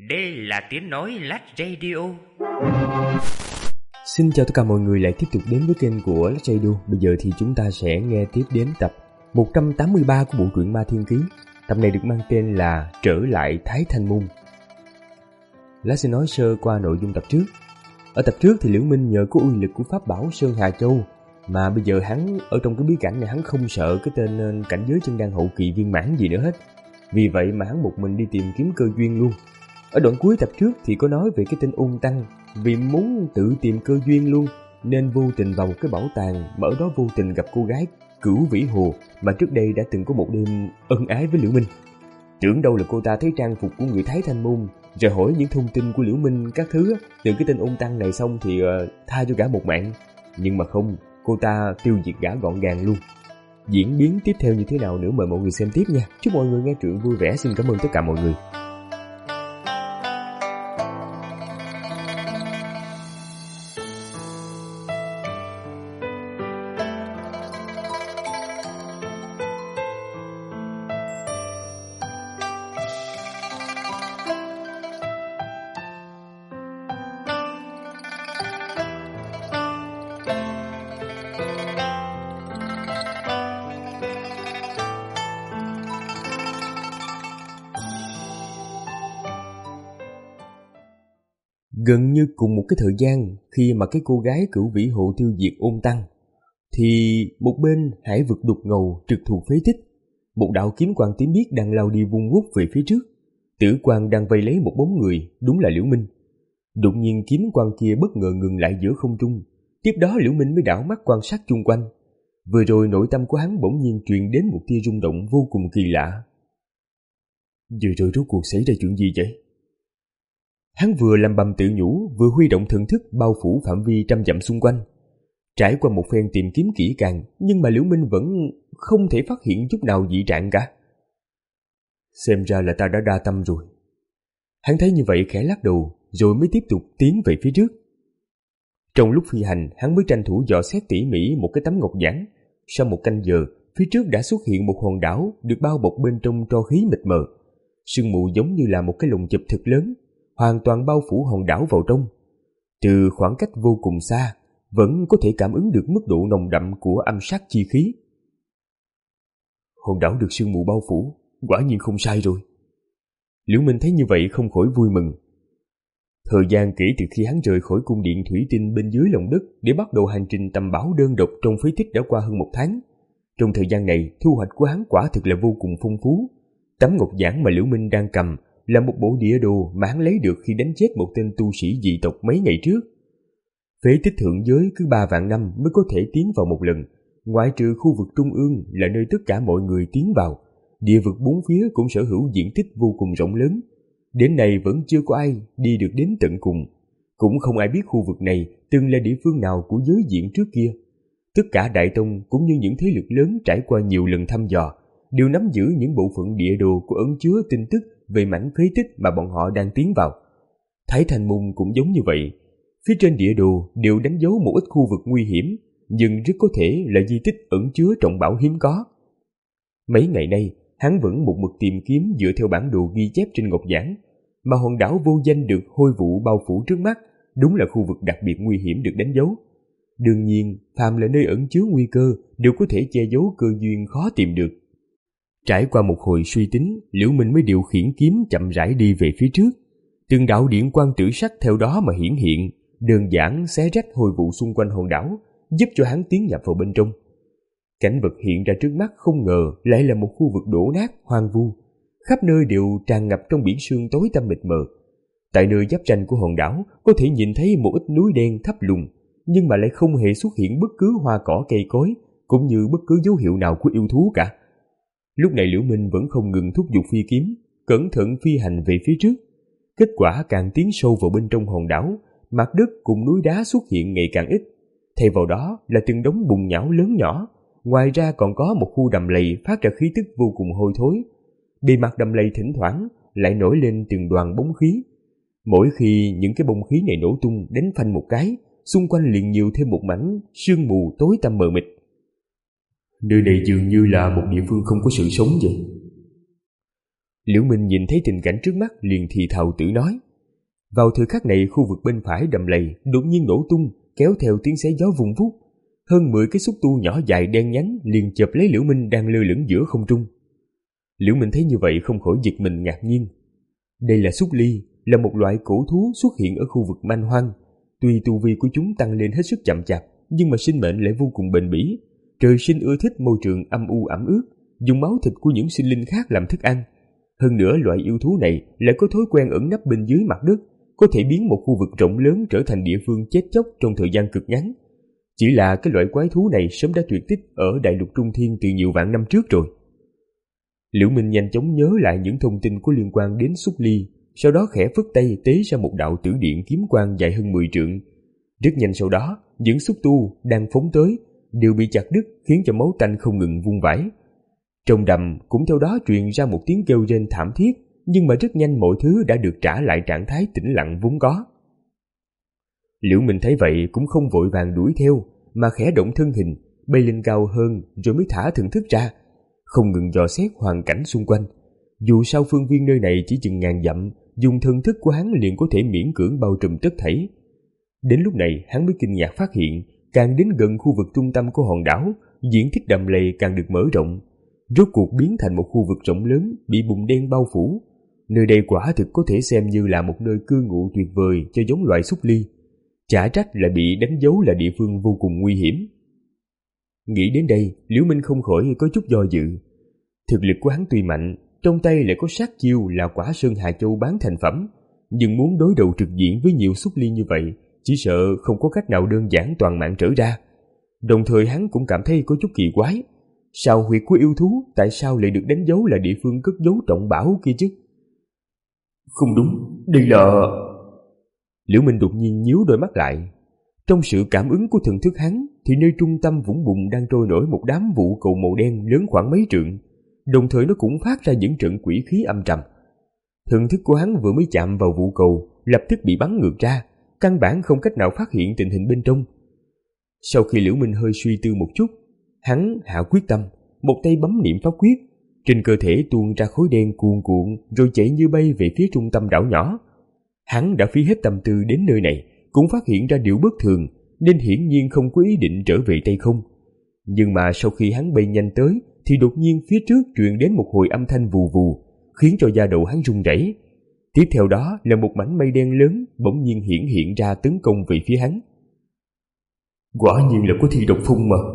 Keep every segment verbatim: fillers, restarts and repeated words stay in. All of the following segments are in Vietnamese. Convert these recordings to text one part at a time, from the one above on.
Đây là tiếng nói Lát Radio. Xin chào tất cả mọi người lại tiếp tục đến với kênh của Lát Radio. Bây giờ thì chúng ta sẽ nghe tiếp đến tập một trăm tám mươi ba của bộ truyện Ma Thiên Ký. Tập này được mang tên là Trở lại Thái Thanh Môn. Lát sẽ nói sơ qua nội dung tập trước. Ở tập trước thì Liễu Minh nhờ có uy lực của pháp bảo Sơn Hà Châu mà bây giờ hắn ở trong cái bí cảnh này hắn không sợ cái tên cảnh giới chân đan hậu kỳ viên mãn gì nữa hết. Vì vậy mà hắn một mình đi tìm kiếm cơ duyên luôn. Ở đoạn cuối tập trước thì có nói về cái tên Ung Tăng, vì muốn tự tìm cơ duyên luôn nên vô tình vào một cái bảo tàng mà ở đó vô tình gặp cô gái Cửu Vĩ Hồ mà trước đây đã từng có một đêm ân ái với Liễu Minh. Tưởng đâu là cô ta thấy trang phục của người Thái Thanh Môn rồi hỏi những thông tin của Liễu Minh các thứ từ cái tên Ung Tăng này xong thì uh, tha cho gã một mạng. Nhưng mà không, cô ta tiêu diệt gã gọn gàng luôn. Diễn biến tiếp theo như thế nào nữa mời mọi người xem tiếp nha. Chúc mọi người nghe truyện vui vẻ. Xin cảm ơn tất cả mọi người. Gần như cùng một cái thời gian khi mà cái cô gái Cửu Vĩ Hộ tiêu diệt Ôn Tăng thì một bên hải vực đục ngầu trực thuộc phế tích, một đạo kiếm quang tím biếc đang lao đi vun vút về phía trước. Tử quang đang vây lấy một bóng người, đúng là Liễu Minh. Đột nhiên kiếm quang kia bất ngờ ngừng lại giữa không trung. Tiếp đó Liễu Minh mới đảo mắt quan sát chung quanh. Vừa rồi nội tâm của hắn bỗng nhiên truyền đến một tia rung động vô cùng kỳ lạ. Vừa rồi rốt cuộc xảy ra chuyện gì vậy? Hắn vừa lầm bầm tự nhủ, vừa huy động thần thức bao phủ phạm vi trăm dặm xung quanh. Trải qua một phen tìm kiếm kỹ càng, nhưng mà Liễu Minh vẫn không thể phát hiện chút nào dị trạng cả. Xem ra là ta đã đa tâm rồi. Hắn thấy như vậy khẽ lắc đầu, rồi mới tiếp tục tiến về phía trước. Trong lúc phi hành, hắn mới tranh thủ dò xét tỉ mỉ một cái tấm ngọc giản. Sau một canh giờ, phía trước đã xuất hiện một hòn đảo được bao bọc bên trong tro khí mịt mờ. Sương mù giống như là một cái lồng chụp thật lớn, hoàn toàn bao phủ hòn đảo vào trong. Từ khoảng cách vô cùng xa, vẫn có thể cảm ứng được mức độ nồng đậm của âm sát chi khí. Hòn đảo được sương mù bao phủ, quả nhiên không sai rồi. Liễu Minh thấy như vậy không khỏi vui mừng. Thời gian kể từ khi hắn rời khỏi cung điện thủy tinh bên dưới lòng đất để bắt đầu hành trình tầm bảo đơn độc trong phế tích đã qua hơn một tháng. Trong thời gian này, thu hoạch của hắn quả thực là vô cùng phong phú. Tấm ngọc giản mà Liễu Minh đang cầm là một bộ địa đồ mà hắn lấy được khi đánh chết một tên tu sĩ dị tộc mấy ngày trước. Phế tích thượng giới cứ ba vạn năm mới có thể tiến vào một lần, ngoại trừ khu vực trung ương là nơi tất cả mọi người tiến vào. Địa vực bốn phía cũng sở hữu diện tích vô cùng rộng lớn. Đến nay vẫn chưa có ai đi được đến tận cùng. Cũng không ai biết khu vực này từng là địa phương nào của giới diện trước kia. Tất cả đại tông cũng như những thế lực lớn trải qua nhiều lần thăm dò đều nắm giữ những bộ phận địa đồ của ẩn chứa tin tức về mảnh phế tích mà bọn họ đang tiến vào. Thái Thanh Môn cũng giống như vậy. Phía trên địa đồ đều đánh dấu một ít khu vực nguy hiểm, nhưng rất có thể là di tích ẩn chứa trọng bảo hiếm có. Mấy ngày nay, hắn vẫn một mực tìm kiếm dựa theo bản đồ ghi chép trên ngọc giản, mà hòn đảo vô danh được hôi vụ bao phủ trước mắt đúng là khu vực đặc biệt nguy hiểm được đánh dấu. Đương nhiên, phàm là nơi ẩn chứa nguy cơ đều có thể che giấu cơ duyên khó tìm được. Trải qua một hồi suy tính, Liễu Minh mới điều khiển kiếm chậm rãi đi về phía trước. Từng đạo điện quang tử sắc theo đó mà hiển hiện, đơn giản xé rách hôi vụ xung quanh hòn đảo, giúp cho hắn tiến nhập vào bên trong. Cảnh vật hiện ra trước mắt không ngờ lại là một khu vực đổ nát, hoang vu. Khắp nơi đều tràn ngập trong biển sương tối tăm mịt mờ. Tại nơi giáp ranh của hòn đảo có thể nhìn thấy một ít núi đen thấp lùn, nhưng mà lại không hề xuất hiện bất cứ hoa cỏ cây cối, cũng như bất cứ dấu hiệu nào của yêu thú cả. Lúc này Liễu Minh vẫn không ngừng thúc giục phi kiếm, cẩn thận phi hành về phía trước. Kết quả càng tiến sâu vào bên trong hòn đảo, mặt đất cùng núi đá xuất hiện ngày càng ít. Thay vào đó là từng đống bùn nhão lớn nhỏ. Ngoài ra còn có một khu đầm lầy phát ra khí tức vô cùng hôi thối. Bề mặt đầm lầy thỉnh thoảng lại nổi lên từng đoàn bóng khí. Mỗi khi những cái bông khí này nổ tung đánh phanh một cái, xung quanh liền nhiều thêm một mảnh sương mù tối tăm mờ mịt. – Nơi này dường như là một địa phương không có sự sống vậy. Liễu Minh nhìn thấy tình cảnh trước mắt liền thì thào tự nói. Vào thời khắc này, khu vực bên phải đầm lầy đột nhiên nổ tung, kéo theo tiếng xé gió vun vút. Hơn mười cái xúc tu nhỏ dài đen nhánh liền chộp lấy Liễu Minh đang lơ lửng giữa không trung. Liễu Minh thấy như vậy không khỏi giật mình ngạc nhiên. Đây là xúc ly, là một loại cổ thú xuất hiện ở khu vực man hoang. Tuy tu vi của chúng tăng lên hết sức chậm chạp, nhưng mà sinh mệnh lại vô cùng bền bỉ. Trời sinh ưa thích môi trường âm u ẩm ướt, dùng máu thịt của những sinh linh khác làm thức ăn. Hơn nữa, loại yêu thú này lại có thói quen ẩn nấp bên dưới mặt đất, có thể biến một khu vực rộng lớn trở thành địa phương chết chóc trong thời gian cực ngắn. Chỉ là cái loại quái thú này sớm đã tuyệt tích ở đại lục Trung Thiên từ nhiều vạn năm trước rồi. Liễu Minh nhanh chóng nhớ lại những thông tin có liên quan đến xúc ly, sau đó khẽ phất tay tế ra một đạo tử điện kiếm quang dài hơn mười trượng. Rất nhanh sau đó, những xúc tu đang phóng tới đều bị chặt đứt, khiến cho máu tanh không ngừng vung vãi. Trong đầm cũng theo đó truyền ra một tiếng kêu rên thảm thiết, nhưng mà rất nhanh mọi thứ đã được trả lại trạng thái tĩnh lặng vốn có. Liễu Minh thấy vậy cũng không vội vàng đuổi theo, mà khẽ động thân hình, bay lên cao hơn rồi mới thả thần thức ra, không ngừng dò xét hoàn cảnh xung quanh. Dù sao phương viên nơi này chỉ chừng ngàn dặm, dùng thần thức của hắn liền có thể miễn cưỡng bao trùm tất thảy. Đến lúc này hắn mới kinh ngạc phát hiện, càng đến gần khu vực trung tâm của hòn đảo, diện tích đầm lầy càng được mở rộng, rốt cuộc biến thành một khu vực rộng lớn bị bùn đen bao phủ. Nơi đây quả thực có thể xem như là một nơi cư ngụ tuyệt vời cho giống loài xúc ly. Chả trách lại bị đánh dấu là địa phương vô cùng nguy hiểm. Nghĩ đến đây, Liễu Minh không khỏi có chút do dự. Thực lực của hắn tuy mạnh, trong tay lại có sát chiêu là quả Sơn Hà Châu bán thành phẩm, nhưng muốn đối đầu trực diện với nhiều xúc ly như vậy, chỉ sợ không có cách nào đơn giản toàn mạng trở ra. Đồng thời hắn cũng cảm thấy có chút kỳ quái. Sao huyệt của yêu thú tại sao lại được đánh dấu là địa phương cất giấu trọng bảo kia chứ? Không đúng, đây là... Liễu Minh đột nhiên nhíu đôi mắt lại. Trong sự cảm ứng của thần thức hắn, thì nơi trung tâm vũng bùn đang trôi nổi một đám vụ cầu màu đen lớn khoảng mấy trượng, đồng thời nó cũng phát ra những trận quỷ khí âm trầm. Thần thức của hắn vừa mới chạm vào vụ cầu, lập tức bị bắn ngược ra, căn bản không cách nào phát hiện tình hình bên trong. Sau khi Liễu Minh hơi suy tư một chút, hắn hạ quyết tâm, một tay bấm niệm pháp quyết, trên cơ thể tuôn ra khối đen cuồn cuộn rồi chạy như bay về phía trung tâm đảo nhỏ. Hắn đã phí hết tâm tư đến nơi này, cũng phát hiện ra điều bất thường, nên hiển nhiên không có ý định trở về tay không. Nhưng mà sau khi hắn bay nhanh tới, thì đột nhiên phía trước truyền đến một hồi âm thanh vù vù, khiến cho da đầu hắn run rẩy. Tiếp theo đó là một mảnh mây đen lớn bỗng nhiên hiển hiện ra tấn công về phía hắn. Quả nhiên là có thi độc phun mà.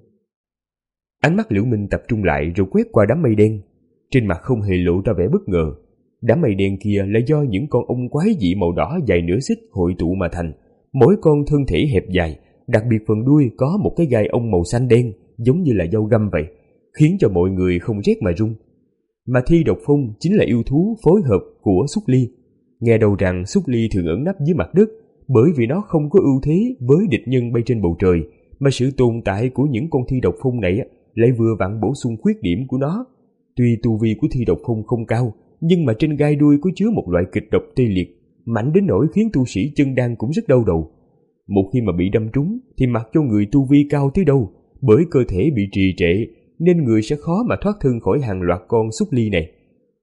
Ánh mắt Liễu Minh tập trung lại rồi quét qua đám mây đen, trên mặt không hề lộ ra vẻ bất ngờ. Đám mây đen kia là do những con ong quái dị màu đỏ dài nửa xích hội tụ mà thành, mỗi con thân thể hẹp dài, đặc biệt phần đuôi có một cái gai ong màu xanh đen giống như là dao găm vậy, khiến cho mọi người không rét mà run. Mà thi độc phong chính là yêu thú phối hợp của xúc ly. Nghe đầu rằng xúc ly thường ẩn nấp dưới mặt đất, bởi vì nó không có ưu thế với địch nhân bay trên bầu trời, mà sự tồn tại của những con thi độc phong này lại vừa vặn bổ sung khuyết điểm của nó. Tuy tu vi của thi độc phong không cao, nhưng mà trên gai đuôi có chứa một loại kịch độc tê liệt, mạnh đến nỗi khiến tu sĩ chân đan cũng rất đau đầu. Một khi mà bị đâm trúng thì mặc cho người tu vi cao tới đâu, bởi cơ thể bị trì trệ nên người sẽ khó mà thoát thân khỏi hàng loạt con xúc ly này.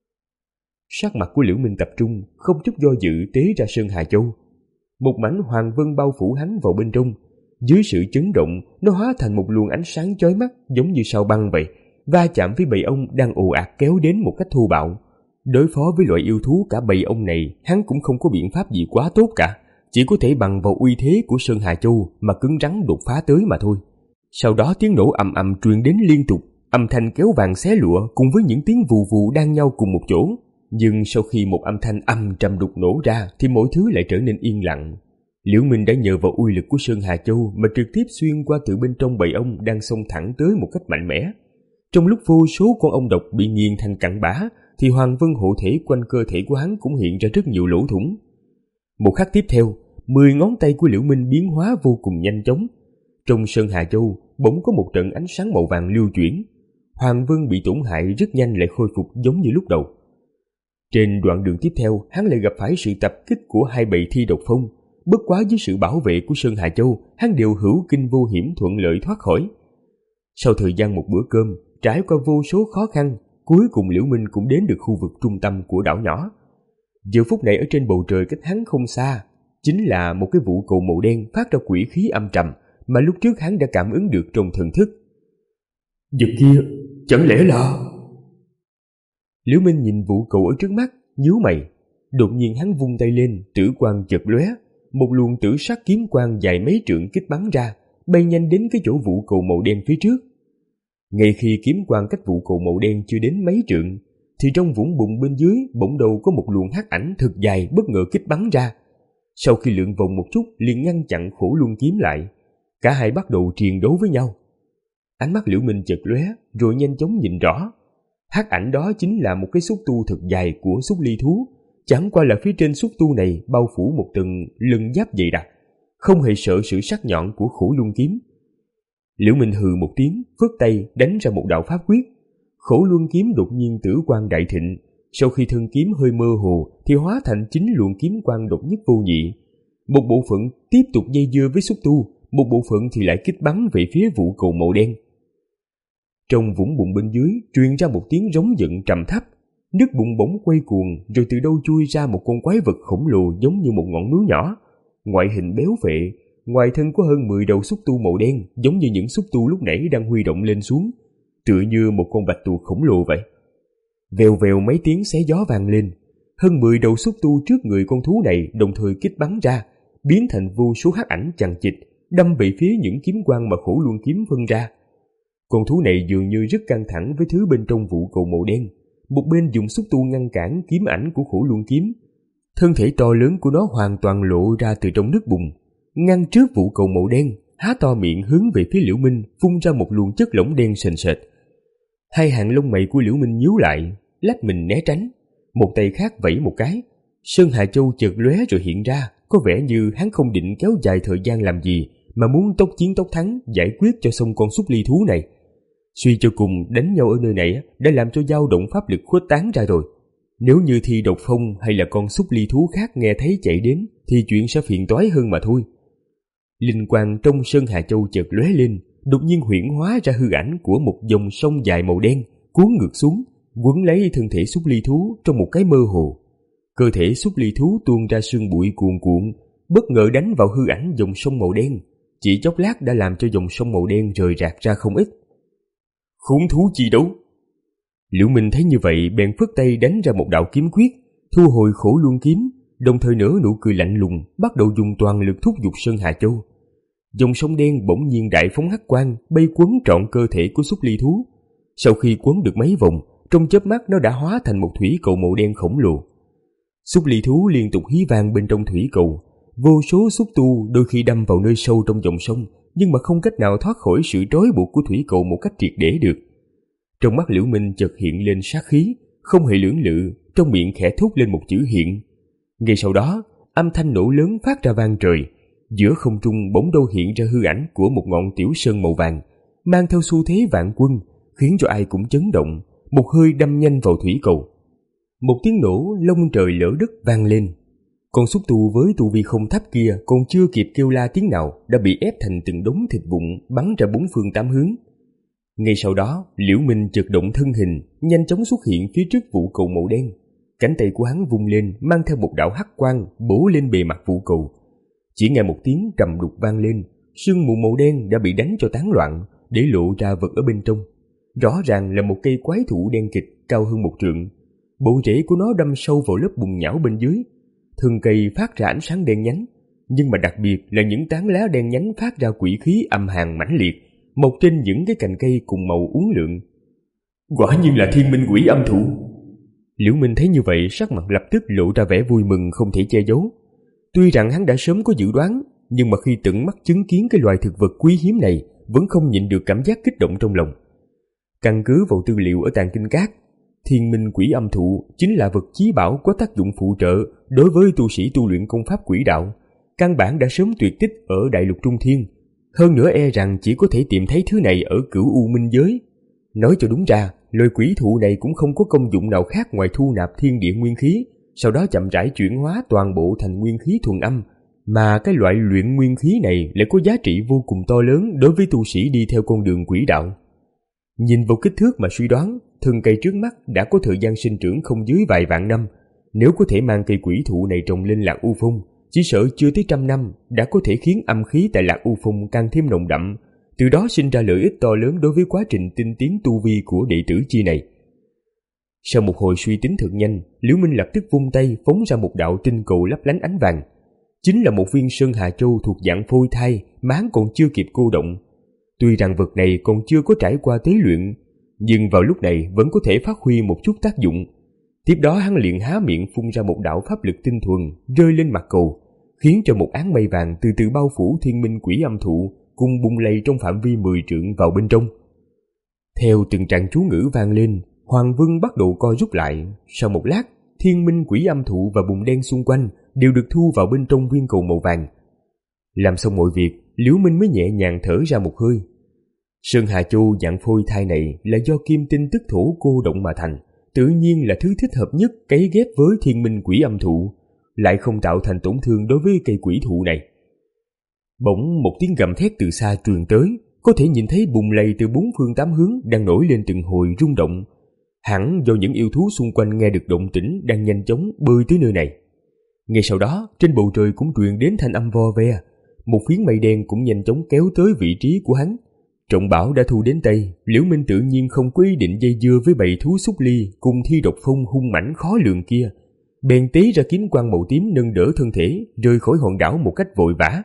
Sắc mặt của Liễu Minh tập trung, không chút do dự tế ra Sơn Hà Châu. Một mảnh hoàng vân bao phủ hắn vào bên trong. Dưới sự chấn động, nó hóa thành một luồng ánh sáng chói mắt giống như sao băng vậy, va chạm với bầy ong đang ồ ạt kéo đến một cách thô bạo. Đối phó với loại yêu thú cả bầy ong này, hắn cũng không có biện pháp gì quá tốt cả, chỉ có thể bằng vào uy thế của Sơn Hà Châu mà cứng rắn đột phá tới mà thôi. Sau đó tiếng nổ ầm ầm truyền đến liên tục, âm thanh kéo vàng xé lụa cùng với những tiếng vù vù đan nhau cùng một chỗ. Nhưng sau khi một âm thanh âm trầm đục nổ ra thì mọi thứ lại trở nên yên lặng. Liễu Minh đã nhờ vào uy lực của Sơn Hà Châu mà trực tiếp xuyên qua từ bên trong bầy ong đang xông thẳng tới một cách mạnh mẽ. Trong lúc vô số con ong độc bị nghiền thành cặn bã, thì hoàng vân hộ thể quanh cơ thể của hắn cũng hiện ra rất nhiều lỗ thủng. Một khắc tiếp theo, mười ngón tay của Liễu Minh biến hóa vô cùng nhanh chóng. Trong Sơn Hà Châu bỗng có một trận ánh sáng màu vàng lưu chuyển. Hoàng vân bị tổn hại rất nhanh lại khôi phục giống như lúc đầu. Trên đoạn đường tiếp theo, hắn lại gặp phải sự tập kích của hai bầy thi độc phong. Bất quá dưới sự bảo vệ của Sơn Hà Châu, hắn đều hữu kinh vô hiểm thuận lợi thoát khỏi. Sau thời gian một bữa cơm, trải qua vô số khó khăn, cuối cùng Liễu Minh cũng đến được khu vực trung tâm của đảo nhỏ. Giờ phút này ở trên bầu trời cách hắn không xa, chính là một cái vụ cầu màu đen phát ra quỷ khí âm trầm mà lúc trước hắn đã cảm ứng được trong thần thức. Vật kia, chẳng lẽ là... Liễu Minh nhìn vụ cầu ở trước mắt, nhíu mày. Đột nhiên hắn vung tay lên, tử quang chợt lóe, một luồng tử sắc kiếm quang dài mấy trượng kích bắn ra, bay nhanh đến cái chỗ vụ cầu màu đen phía trước. Ngay khi kiếm quang cách vụ cầu màu đen chưa đến mấy trượng, thì trong vũng bùn bên dưới bỗng đầu có một luồng hắc ảnh thật dài bất ngờ kích bắn ra. Sau khi lượn vòng một chút liền ngăn chặn Khổ Luân kiếm lại. Cả hai bắt đầu triền đấu với nhau. Ánh mắt Liễu Minh chợt lóe, rồi nhanh chóng nhìn rõ. Hắc ảnh đó chính là một cái xúc tu thật dài của xúc ly thú, chẳng qua là phía trên xúc tu này bao phủ một tầng lân giáp dày đặc, không hề sợ sự sắc nhọn của Khổ Luân kiếm. Liễu Minh hừ một tiếng, phất tay đánh ra một đạo pháp quyết. Khổ Luân kiếm đột nhiên tử quang đại thịnh, sau khi thân kiếm hơi mơ hồ thì hóa thành chính luồng kiếm quang độc nhất vô nhị. Một bộ phận tiếp tục dây dưa với xúc tu, một bộ phận thì lại kích bắn về phía vụ cầu màu đen. Trong vũng bùn bên dưới truyền ra một tiếng rống giận trầm thấp, nước bùn bỗng quay cuồng, rồi từ đâu chui ra một con quái vật khổng lồ giống như một ngọn núi nhỏ, ngoại hình béo phệ, ngoài thân có hơn mười đầu xúc tu màu đen, giống như những xúc tu lúc nãy đang huy động lên xuống, tựa như một con bạch tuộc khổng lồ vậy. Vèo vèo mấy tiếng xé gió vang lên, hơn mười đầu xúc tu trước người con thú này đồng thời kích bắn ra, biến thành vô số hắc ảnh chằng chịt, đâm về phía những kiếm quang mà Khổ Luân kiếm phân ra. Con thú này dường như rất căng thẳng với thứ bên trong vụ cầu màu đen, một bên dùng xúc tu ngăn cản kiếm ảnh của Khổ Luân kiếm. Thân thể to lớn của nó hoàn toàn lộ ra từ trong nước bùn, ngăn trước vụ cầu màu đen, há to miệng hướng về phía Liễu Minh, phun ra một luồng chất lỏng đen sền sệt. Hai hàng lông mày của Liễu Minh nhíu lại, lách mình né tránh. Một tay khác vẫy một cái, Sơn Hà Châu chợt lóe rồi hiện ra, có vẻ như hắn không định kéo dài thời gian làm gì, mà muốn tốc chiến tốc thắng giải quyết cho xong con xúc ly thú này. Suy cho cùng đánh nhau ở nơi này đã làm cho dao động pháp lực khuếch tán ra rồi. Nếu như Thi Độc Phong hay là con xúc ly thú khác nghe thấy chạy đến thì chuyện sẽ phiền toái hơn mà thôi. Linh quang trong Sơn Hà Châu chợt lóe lên, đột nhiên huyễn hóa ra hư ảnh của một dòng sông dài màu đen cuốn ngược xuống, quấn lấy thân thể xúc ly thú trong một cái mơ hồ. Cơ thể xúc ly thú tuôn ra sương bụi cuồn cuộn, bất ngờ đánh vào hư ảnh dòng sông màu đen, chỉ chốc lát đã làm cho dòng sông màu đen rời rạc ra không ít. Khốn thú chi đấu! Liễu Minh thấy như vậy bèn phất tay đánh ra một đạo kiếm quyết, thu hồi Khổ Luân kiếm, đồng thời nở nụ cười lạnh lùng, bắt đầu dùng toàn lực thúc giục Sơn Hà Châu. Dòng sông đen bỗng nhiên đại phóng hắc quang, bay quấn trọn cơ thể của xúc ly thú. Sau khi quấn được mấy vòng, trong chớp mắt nó đã hóa thành một thủy cầu màu đen khổng lồ. Xúc ly thú liên tục hí vang bên trong thủy cầu, vô số xúc tu đôi khi đâm vào nơi sâu trong dòng sông, nhưng mà không cách nào thoát khỏi sự trói buộc của thủy cầu một cách triệt để được. Trong mắt Liễu Minh chợt hiện lên sát khí, không hề lưỡng lự, trong miệng khẽ thốt lên một chữ hiện. Ngay sau đó, âm thanh nổ lớn phát ra vang trời, giữa không trung bỗng đâu hiện ra hư ảnh của một ngọn tiểu sơn màu vàng, mang theo xu thế vạn quân, khiến cho ai cũng chấn động, một hơi đâm nhanh vào thủy cầu. Một tiếng nổ lông trời lỡ đất vang lên. Con xúc tu với tu vi không thấp kia còn chưa kịp kêu la tiếng nào đã bị ép thành từng đống thịt vụn bắn ra bốn phương tám hướng. Ngay sau đó, Liễu Minh chợt động thân hình, nhanh chóng xuất hiện phía trước vụ cầu màu đen. Cánh tay của hắn vung lên, mang theo một đạo hắc quang bổ lên bề mặt vụ cầu. Chỉ nghe một tiếng trầm đục vang lên, sương mù màu đen đã bị đánh cho tán loạn, để lộ ra vật ở bên trong. Rõ ràng là một cây quái thụ đen kịt cao hơn một trượng. Bộ rễ của nó đâm sâu vào lớp bùn nhão bên dưới. Thân cây phát ra ánh sáng đen nhánh, nhưng mà đặc biệt là những tán lá đen nhánh phát ra quỷ khí âm hàn mãnh liệt, mọc trên những cái cành cây cùng màu uốn lượn. Quả nhiên là thiên minh quỷ âm thụ. Liễu Minh thấy như vậy, sắc mặt lập tức lộ ra vẻ vui mừng không thể che giấu. Tuy rằng hắn đã sớm có dự đoán, nhưng mà khi tận mắt chứng kiến cái loài thực vật quý hiếm này, vẫn không nhịn được cảm giác kích động trong lòng. Căn cứ vào tư liệu ở Tàng Kinh Các, thiên minh quỷ âm thụ chính là vật chí bảo có tác dụng phụ trợ đối với tu sĩ tu luyện công pháp quỷ đạo, căn bản đã sớm tuyệt tích ở đại lục Trung Thiên. Hơn nữa e rằng chỉ có thể tìm thấy thứ này ở Cửu U Minh giới. Nói cho đúng ra, loài quỷ thụ này cũng không có công dụng nào khác ngoài thu nạp thiên địa nguyên khí, sau đó chậm rãi chuyển hóa toàn bộ thành nguyên khí thuần âm, mà cái loại luyện nguyên khí này lại có giá trị vô cùng to lớn đối với tu sĩ đi theo con đường quỷ đạo. Nhìn vào kích thước mà suy đoán, thân cây trước mắt đã có thời gian sinh trưởng không dưới vài vạn năm. Nếu có thể mang cây quỷ thụ này trồng lên Lạc U Phong, chỉ sợ chưa tới trăm năm đã có thể khiến âm khí tại Lạc U Phong càng thêm nồng đậm, từ đó sinh ra lợi ích to lớn đối với quá trình tinh tiến tu vi của đệ tử chi này. Sau một hồi suy tính thật nhanh, Liễu Minh lập tức vung tay phóng ra một đạo tinh cầu lấp lánh ánh vàng. Chính là một viên Sơn Hà Châu thuộc dạng phôi thai mà hắn còn chưa kịp cô động. Tuy rằng vật này còn chưa có trải qua tế luyện, nhưng vào lúc này vẫn có thể phát huy một chút tác dụng. Tiếp đó hắn liền há miệng phun ra một đạo pháp lực tinh thuần rơi lên mặt cầu, khiến cho một áng mây vàng từ từ bao phủ Thiên Minh Quỷ Âm Thụ cùng bùng lầy trong phạm vi mười trượng vào bên trong. Theo từng tràng chú ngữ vang lên, Hoàng Vân bắt đầu co rút lại. Sau một lát, Thiên Minh Quỷ Âm Thụ và bùn đen xung quanh đều được thu vào bên trong viên cầu màu vàng. Làm xong mọi việc, Liễu Minh mới nhẹ nhàng thở ra một hơi. Sơn Hà Châu dạng phôi thai này là do kim tinh tức thổ cô động mà thành, tự nhiên là thứ thích hợp nhất cấy ghép với Thiên Minh Quỷ Âm Thụ, lại không tạo thành tổn thương đối với cây quỷ thụ này. Bỗng một tiếng gầm thét từ xa truyền tới, có thể nhìn thấy bùn lầy từ bốn phương tám hướng đang nổi lên từng hồi rung động. Hẳn do những yêu thú xung quanh nghe được động tĩnh đang nhanh chóng bơi tới nơi này. Ngay sau đó, trên bầu trời cũng truyền đến thanh âm vo ve, một phiến mây đen cũng nhanh chóng kéo tới vị trí của hắn. Trọng bảo đã thu đến tay, Liễu Minh tự nhiên không có ý định dây dưa với bầy thú xúc ly cùng thi độc phong hung mãnh khó lường kia, bèn tế ra kiếm quang màu tím nâng đỡ thân thể rời khỏi hòn đảo một cách vội vã.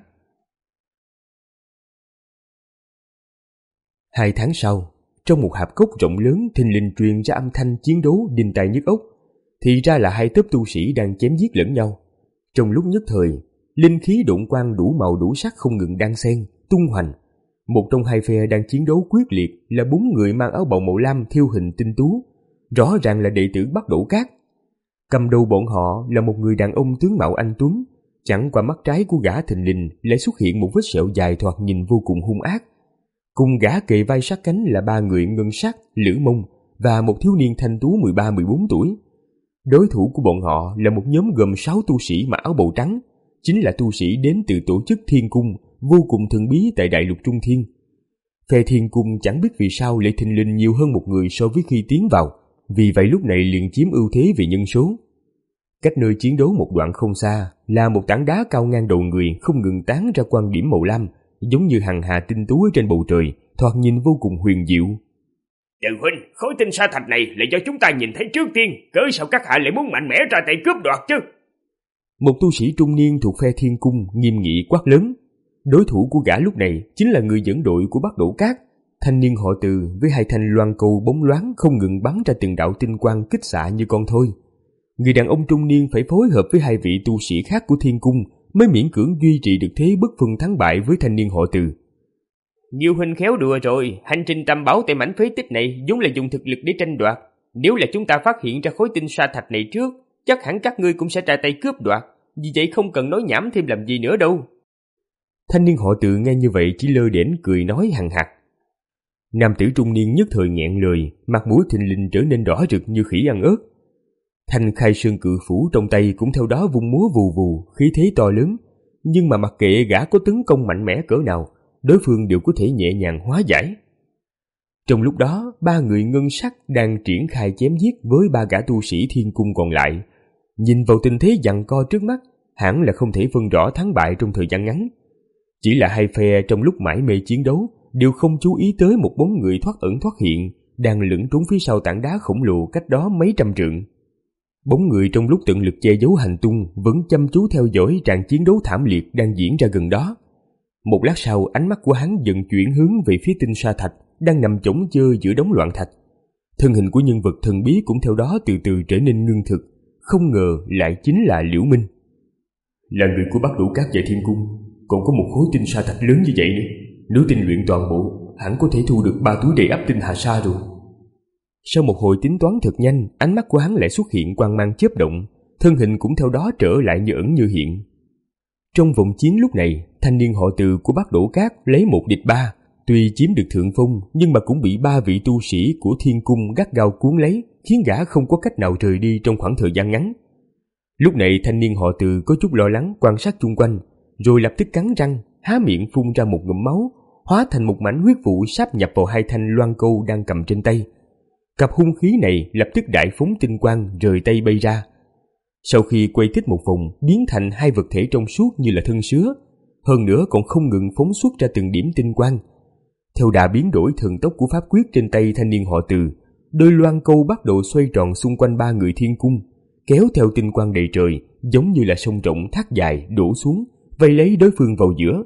Hai tháng sau, trong một hạp cốc rộng lớn thình lình truyền ra âm thanh chiến đấu đinh tai nhức óc. Thì ra là hai tớp tu sĩ đang chém giết lẫn nhau. Trong lúc nhất thời, linh khí độn quang đủ màu đủ sắc không ngừng đan xen, tung hoành. Một trong hai phe đang chiến đấu quyết liệt là bốn người mang áo bào màu lam thiêu hình tinh tú, rõ ràng là đệ tử Bắc Đỗ Cát. Cầm đầu bọn họ là một người đàn ông tướng mạo anh tuấn, chẳng qua mắt trái của gã thình lình lại xuất hiện một vết sẹo dài thoạt nhìn vô cùng hung ác. Cùng gã kề vai sát cánh là ba người ngân sắc, lữ mông và một thiếu niên thanh tú mười ba mười bốn tuổi. Đối thủ của bọn họ là một nhóm gồm sáu tu sĩ mặc áo bào trắng, chính là tu sĩ đến từ tổ chức Thiên Cung, vô cùng thần bí tại Đại Lục Trung Thiên. Phe Thiên Cung chẳng biết vì sao lại thình lình nhiều hơn một người so với khi tiến vào, vì vậy lúc này liền chiếm ưu thế về nhân số. Cách nơi chiến đấu một đoạn không xa là một tảng đá cao ngang đầu người không ngừng tán ra quang điểm màu lam, giống như hằng hà tinh tú ở trên bầu trời, thoạt nhìn vô cùng huyền diệu. Trừ huynh, khối tinh sa thạch này là do chúng ta nhìn thấy trước tiên, cớ sao các hạ lại muốn mạnh mẽ ra tay cướp đoạt chứ? Một tu sĩ trung niên thuộc phe Thiên Cung nghiêm nghị quát lớn. Đối thủ của gã lúc này chính là người dẫn đội của Bắc Đỗ Cát, thanh niên họ Từ với hai thanh loan cầu bóng loáng không ngừng bắn ra từng đạo tinh quang kích xạ như con thoi. Người đàn ông trung niên phải phối hợp với hai vị tu sĩ khác của Thiên Cung mới miễn cưỡng duy trì được thế bất phân thắng bại với thanh niên họ Từ. Diêu huynh khéo đùa rồi, hành trình tam bảo tại mảnh phế tích này vốn là dùng thực lực để tranh đoạt. Nếu là chúng ta phát hiện ra khối tinh sa thạch này trước, chắc hẳn các ngươi cũng sẽ ra tay cướp đoạt, vì vậy không cần nói nhảm thêm làm gì nữa đâu. Thanh niên họ Từ nghe như vậy chỉ lơ đễnh cười nói hằng hặc. Nam tử trung niên nhất thời nghẹn lời, mặt mũi thình lình trở nên đỏ rực như khỉ ăn ớt. Thanh khai sơn cự phủ trong tay cũng theo đó vung múa vù vù, khí thế to lớn, nhưng mà mặc kệ gã có tấn công mạnh mẽ cỡ nào, đối phương đều có thể nhẹ nhàng hóa giải. Trong lúc đó, ba người ngân sắc đang triển khai chém giết với ba gã tu sĩ Thiên Cung còn lại. Nhìn vào tình thế giằng co trước mắt, hẳn là không thể phân rõ thắng bại trong thời gian ngắn. Chỉ là hai phe trong lúc mải mê chiến đấu đều không chú ý tới một bóng người thoát ẩn thoát hiện đang lẫn trốn phía sau tảng đá khổng lồ cách đó mấy trăm trượng. Bóng người trong lúc tận lực che giấu hành tung vẫn chăm chú theo dõi trận chiến đấu thảm liệt đang diễn ra gần đó. Một lát sau, ánh mắt của hắn dần chuyển hướng về phía tinh sa thạch đang nằm chỗng chơ giữa đống loạn thạch. Thân hình của nhân vật thần bí cũng theo đó từ từ trở nên ngưng thực, không ngờ lại chính là Liễu Minh. Là người của Bắc Đỗ Cát và Thiên Cung, còn có một khối tinh sa thạch lớn như vậy nữa. Nếu tinh luyện toàn bộ, hẳn có thể thu được ba túi đầy ắp tinh hà sa rồi. Sau một hồi tính toán thật nhanh, ánh mắt của hắn lại xuất hiện quang mang chớp động, thân hình cũng theo đó trở lại như ẩn như hiện. Trong vòng chiến lúc này, thanh niên họ Từ của Bắc Đỗ Cát lấy một địch ba, tuy chiếm được thượng phong nhưng mà cũng bị ba vị tu sĩ của Thiên Cung gắt gao cuốn lấy, khiến gã không có cách nào rời đi trong khoảng thời gian ngắn. Lúc này thanh niên họ Từ có chút lo lắng quan sát chung quanh, rồi lập tức cắn răng, há miệng phun ra một ngụm máu, hóa thành một mảnh huyết vụ sáp nhập vào hai thanh loan câu đang cầm trên tay. Cặp hung khí này lập tức đại phóng tinh quang rời tay bay ra. Sau khi quay kích một vòng, biến thành hai vật thể trong suốt như là thân sứa, hơn nữa còn không ngừng phóng xuất ra từng điểm tinh quang. Theo đà biến đổi thần tốc của pháp quyết trên tay thanh niên họ Từ, đôi loan câu bắt đầu xoay tròn xung quanh ba người thiên cung, kéo theo tinh quang đầy trời, giống như là sông rộng thác dài đổ xuống, vây lấy đối phương vào giữa.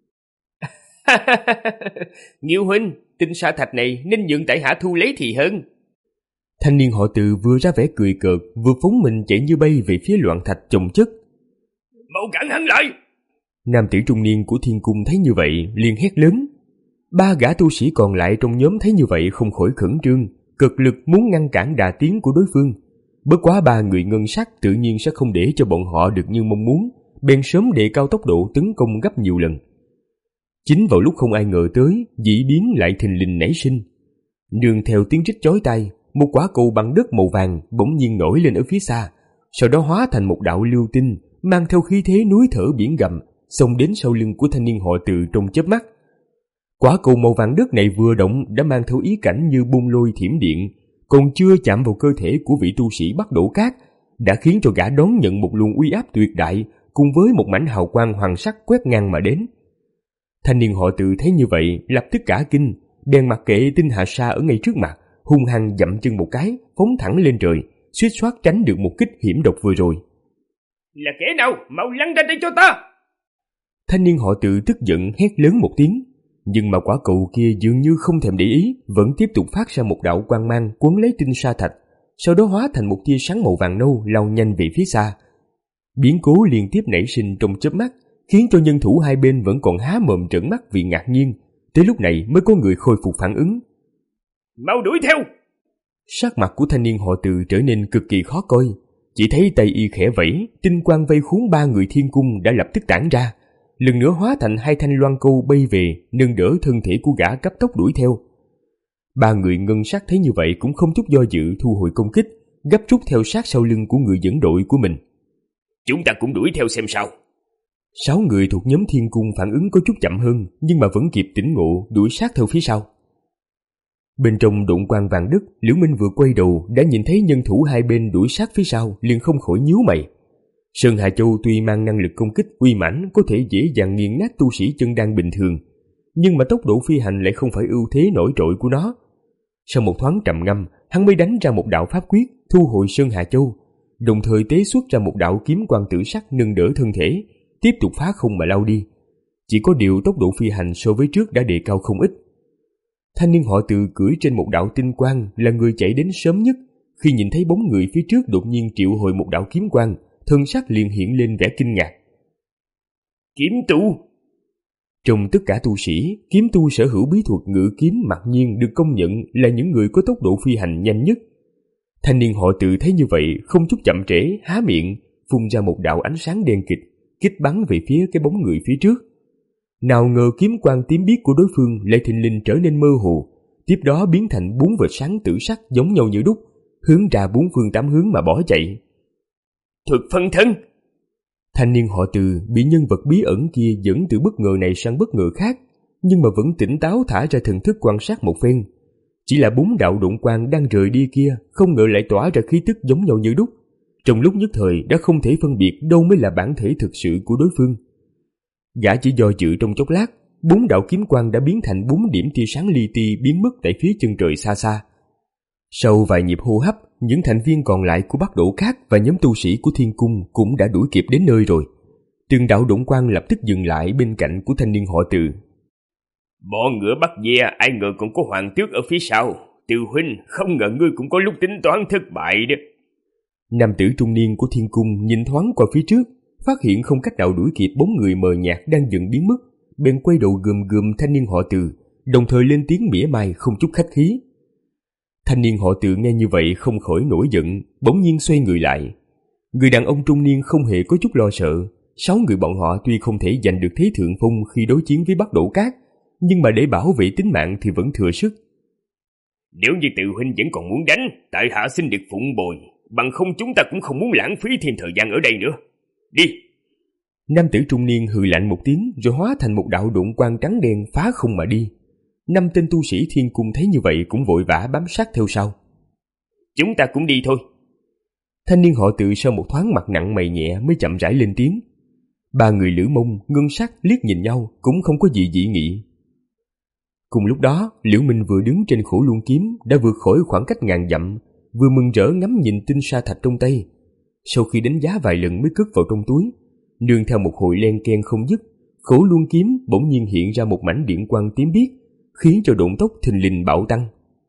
Nghiêu huynh, tinh sa thạch này nên nhượng tại hạ thu lấy thì hơn. Thanh niên họ Từ vừa ra vẻ cười cợt, vừa phóng mình chạy như bay về phía loạn thạch chồng chất. Mau cản hắn lại! Nam tử trung niên của thiên cung thấy như vậy liền hét lớn. Ba gã tu sĩ còn lại trong nhóm thấy như vậy không khỏi khẩn trương, cực lực muốn ngăn cản đà tiến của đối phương. Bất quá ba người ngân sắc tự nhiên sẽ không để cho bọn họ được như mong muốn, bèn sớm đề cao tốc độ tấn công gấp nhiều lần. Chính vào lúc không ai ngờ tới, dị biến lại thình lình nảy sinh. Nương theo tiếng rít chói tai, một quả cầu bằng đất màu vàng bỗng nhiên nổi lên ở phía xa, sau đó hóa thành một đạo lưu tinh, mang theo khí thế núi thở biển gầm, xông đến sau lưng của thanh niên họ Từ trong chớp mắt. Quả cầu màu vàng đất này vừa động đã mang theo ý cảnh như bung lôi thiểm điện, còn chưa chạm vào cơ thể của vị tu sĩ Bắc Đổ Cát, đã khiến cho gã đón nhận một luồng uy áp tuyệt đại, cùng với một mảnh hào quang hoàng sắc quét ngang mà đến. Thanh niên họ Từ thấy như vậy, lập tức cả kinh, bèn mặc kệ tinh hà sa ở ngay trước mặt, hung hăng dậm chân một cái, phóng thẳng lên trời, suýt soát tránh được một kích hiểm độc vừa rồi. Là kẻ nào? Mau lăn ra đây cho ta! Thanh niên họ Từ tức giận hét lớn một tiếng, nhưng mà quả cầu kia dường như không thèm để ý, vẫn tiếp tục phát ra một đạo quang mang cuốn lấy tinh sa thạch, sau đó hóa thành một tia sáng màu vàng nâu lao nhanh về phía xa. Biến cố liên tiếp nảy sinh trong chớp mắt, khiến cho nhân thủ hai bên vẫn còn há mồm trợn mắt vì ngạc nhiên. Tới lúc này mới có người khôi phục phản ứng. Mau đuổi theo! Sắc mặt của thanh niên họ Từ trở nên cực kỳ khó coi. Chỉ thấy tay y khẽ vẫy, tinh quang vây khốn ba người thiên cung đã lập tức tản ra, lần nữa hóa thành hai thanh loan câu bay về, nâng đỡ thân thể của gã cấp tốc đuổi theo. Ba người ngân sắc thấy như vậy cũng không chút do dự thu hồi công kích, gấp rút theo sát sau lưng của người dẫn đội của mình. Chúng ta cũng đuổi theo xem sao. Sáu người thuộc nhóm thiên cung phản ứng có chút chậm hơn, nhưng mà vẫn kịp tỉnh ngộ, đuổi sát theo phía sau. Bên trong độn quang vàng đất, Liễu Minh vừa quay đầu đã nhìn thấy nhân thủ hai bên đuổi sát phía sau, liền không khỏi nhíu mày. Sơn Hà Châu tuy mang năng lực công kích uy mãnh, có thể dễ dàng nghiền nát tu sĩ chân đan bình thường, nhưng mà tốc độ phi hành lại không phải ưu thế nổi trội của nó. Sau một thoáng trầm ngâm, hắn mới đánh ra một đạo pháp quyết, thu hồi Sơn Hà Châu, đồng thời tế xuất ra một đạo kiếm quang tử sắc nâng đỡ thân thể, tiếp tục phá không mà lao đi. Chỉ có điều tốc độ phi hành so với trước đã đề cao không ít. Thanh niên họ Từ cưỡi trên một đạo tinh quang là người chạy đến sớm nhất, khi nhìn thấy bóng người phía trước đột nhiên triệu hồi một đạo kiếm quang, thân sắc liền hiện lên vẻ kinh ngạc. Kiếm tu! Trong tất cả tu sĩ, kiếm tu sở hữu bí thuật ngự kiếm mặc nhiên được công nhận là những người có tốc độ phi hành nhanh nhất. Thanh niên họ Từ thấy như vậy, không chút chậm trễ, há miệng, phun ra một đạo ánh sáng đen kịt, kích bắn về phía cái bóng người phía trước. Nào ngờ kiếm quang tím biếc của đối phương lại thình lình trở nên mơ hồ, tiếp đó biến thành bốn vệt sáng tử sắc giống nhau như đúc, hướng ra bốn phương tám hướng mà bỏ chạy. Thuật phân thân! Thanh niên họ Từ bị nhân vật bí ẩn kia dẫn từ bất ngờ này sang bất ngờ khác, nhưng mà vẫn tỉnh táo thả ra thần thức quan sát một phen. Chỉ là bốn đạo độn quang đang rời đi kia không ngờ lại tỏa ra khí tức giống nhau như đúc. Trong lúc nhất thời đã không thể phân biệt đâu mới là bản thể thực sự của đối phương. Gã chỉ do dự trong chốc lát, bốn đạo kiếm quang đã biến thành bốn điểm tia sáng li ti biến mất tại phía chân trời xa xa. Sau vài nhịp hô hấp, những thành viên còn lại của Bắc Đổ Cát và nhóm tu sĩ của Thiên Cung cũng đã đuổi kịp đến nơi rồi. Từng đạo độn quang lập tức dừng lại bên cạnh của thanh niên họ Từ. Bọn ngựa bắt ve, ai ngờ còn có Hoàng Tước ở phía sau. Từ huynh, không ngờ ngươi cũng có lúc tính toán thất bại đó. Nam tử trung niên của Thiên Cung nhìn thoáng qua phía trước, phát hiện không cách nào đuổi kịp bóng người mờ nhạt đang dần biến mất, bèn quay đầu gườm gườm thanh niên họ Từ, đồng thời lên tiếng mỉa mai không chút khách khí. Thanh niên họ Từ nghe như vậy không khỏi nổi giận, bỗng nhiên xoay người lại. Người đàn ông trung niên không hề có chút lo sợ. Sáu người bọn họ tuy không thể giành được thế thượng phong khi đối chiến với Bắc Đổ Cát, nhưng mà để bảo vệ tính mạng thì vẫn thừa sức. Nếu như Từ huynh vẫn còn muốn đánh, tại hạ xin được phụng bồi, bằng không chúng ta cũng không muốn lãng phí thêm thời gian ở đây nữa. Đi! Nam tử trung niên hừ lạnh một tiếng rồi hóa thành một đạo độn quang trắng đen phá không mà đi. Năm tên tu sĩ thiên cung thấy như vậy cũng vội vã bám sát theo sau. Chúng ta cũng đi thôi. Thanh niên họ Tự sau một thoáng mặt nặng mày nhẹ mới chậm rãi lên tiếng. Ba người Lữ Mông, Ngân Sắc liếc nhìn nhau cũng không có gì dị nghị. Cùng lúc đó, Liễu Minh vừa đứng trên khổ luân kiếm đã vượt khỏi khoảng cách ngàn dặm, vừa mừng rỡ ngắm nhìn tinh sa thạch trong tay. Sau khi đánh giá vài lần mới cất vào trong túi, nương theo một hồi len ken không dứt, khổ luân kiếm bỗng nhiên hiện ra một mảnh điện quang tím biếc, khiến cho độn tốc thình lình bạo tăng.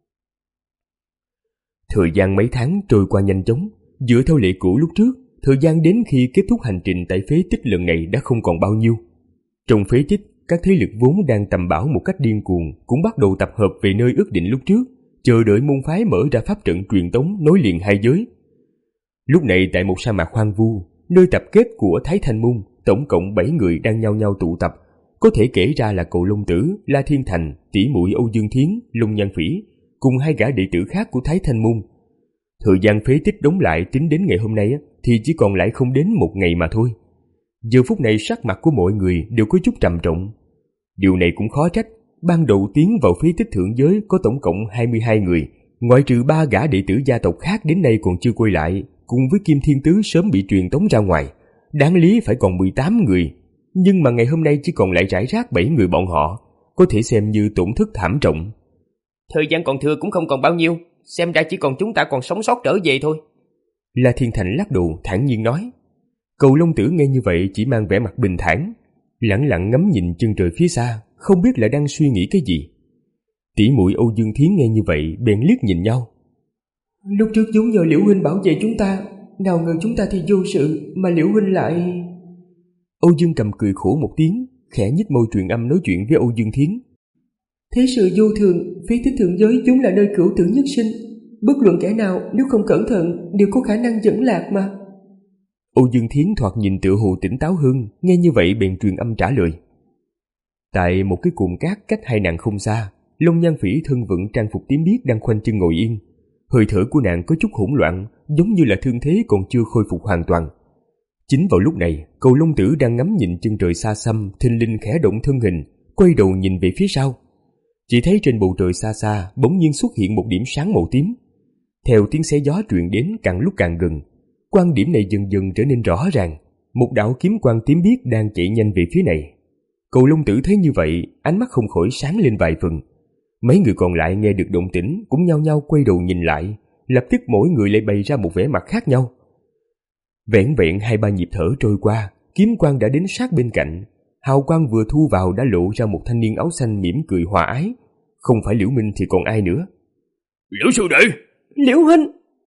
Thời gian mấy tháng trôi qua nhanh chóng, dựa theo lệ cũ lúc trước, thời gian đến khi kết thúc hành trình tại phế tích lần này đã không còn bao nhiêu. Trong phế tích, các thế lực vốn đang tầm bảo một cách điên cuồng cũng bắt đầu tập hợp về nơi ước định lúc trước, chờ đợi môn phái mở ra pháp trận truyền tống nối liền hai giới. Lúc này tại một sa mạc hoang vu, nơi tập kết của Thái Thanh Môn, tổng cộng bảy người đang nhau nhau tụ tập, có thể kể ra là Cậu Long Tử, La Thiên Thành, tỷ muội Âu Dương Thiến, Long Nhan Phỉ cùng hai gã đệ tử khác của Thái Thanh Môn. Thời gian phế tích đóng lại tính đến ngày hôm nay thì chỉ còn lại không đến một ngày mà thôi. Giờ phút này sắc mặt của mọi người đều có chút trầm trọng. Điều này cũng khó trách, ban đầu tiến vào phế tích thượng giới có tổng cộng hai mươi hai người, ngoại trừ ba gã đệ tử gia tộc khác đến nay còn chưa quay lại, cùng với Kim Thiên Tứ sớm bị truyền tống ra ngoài, đáng lý phải còn mười tám người, nhưng mà ngày hôm nay chỉ còn lại rải rác bảy người bọn họ, có thể xem như tổn thất thảm trọng. Thời gian còn thừa cũng không còn bao nhiêu, xem ra chỉ còn chúng ta còn sống sót trở về thôi. La Thiên Thành lắc đầu thản nhiên nói. Cậu Long Tử nghe như vậy chỉ mang vẻ mặt bình thản, lẳng lặng ngắm nhìn chân trời phía xa, không biết là đang suy nghĩ cái gì. Tỷ muội Âu Dương Thiến nghe như vậy bèn liếc nhìn nhau. Lúc trước vốn nhờ Liễu huynh bảo vệ chúng ta, nào ngờ chúng ta thì vô sự mà Liễu huynh lại... Âu Dương Cầm cười khổ một tiếng, khẽ nhích môi truyền âm nói chuyện với Âu Dương Thiến. Thế sự vô thường, phế tích thượng giới vốn là nơi cửu tử nhất sinh, bất luận kẻ nào nếu không cẩn thận đều có khả năng dẫn lạc mà. Âu Dương Thiến thoạt nhìn tựa hồ tỉnh táo hơn, nghe như vậy bèn truyền âm trả lời. Tại một cái cồn cát cách hai nàng không xa, Long Nhan Phỉ thân vận trang phục tím biếc đang khoanh chân ngồi yên. Hơi thở của nàng có chút hỗn loạn, giống như là thương thế còn chưa khôi phục hoàn toàn. Chính vào lúc này, Cậu Long Tử đang ngắm nhìn chân trời xa xăm, thình lình khẽ động thân hình, quay đầu nhìn về phía sau. Chỉ thấy trên bầu trời xa xa bỗng nhiên xuất hiện một điểm sáng màu tím. Theo tiếng xé gió truyền đến càng lúc càng gần, quan điểm này dần dần trở nên rõ ràng. Một đạo kiếm quang tím biếc đang chạy nhanh về phía này. Cậu Long Tử thấy như vậy, ánh mắt không khỏi sáng lên vài phần. Mấy người còn lại nghe được động tĩnh cũng nhao nhao quay đầu nhìn lại, lập tức mỗi người lại bày ra một vẻ mặt khác nhau. Vẻn vẹn hai ba nhịp thở trôi qua, kiếm quang đã đến sát bên cạnh. Hào quang vừa thu vào đã lộ ra một thanh niên áo xanh mỉm cười hòa ái. Không phải Liễu Minh thì còn ai nữa. Liễu sư đệ! Liễu huynh!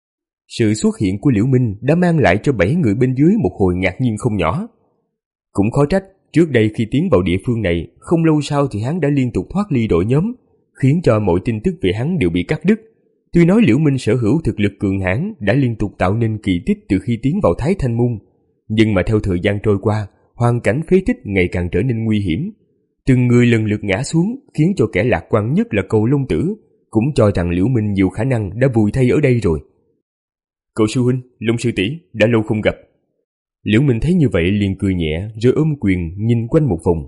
Sự xuất hiện của Liễu Minh đã mang lại cho bảy người bên dưới một hồi ngạc nhiên không nhỏ. Cũng khó trách, trước đây khi tiến vào địa phương này, không lâu sau thì hắn đã liên tục thoát ly đội nhóm, khiến cho mọi tin tức về hắn đều bị cắt đứt. Tuy nói Liễu Minh sở hữu thực lực cường hãn đã liên tục tạo nên kỳ tích từ khi tiến vào Thái Thanh Môn, nhưng mà theo thời gian trôi qua, hoàn cảnh phế tích ngày càng trở nên nguy hiểm. Từng người lần lượt ngã xuống, khiến cho kẻ lạc quan nhất là Cậu Long Tử cũng cho rằng Liễu Minh nhiều khả năng đã vùi thay ở đây rồi. Cậu sư huynh, Long sư tỷ, đã lâu không gặp. Liễu Minh thấy như vậy liền cười nhẹ, rồi ôm quyền nhìn quanh một vòng.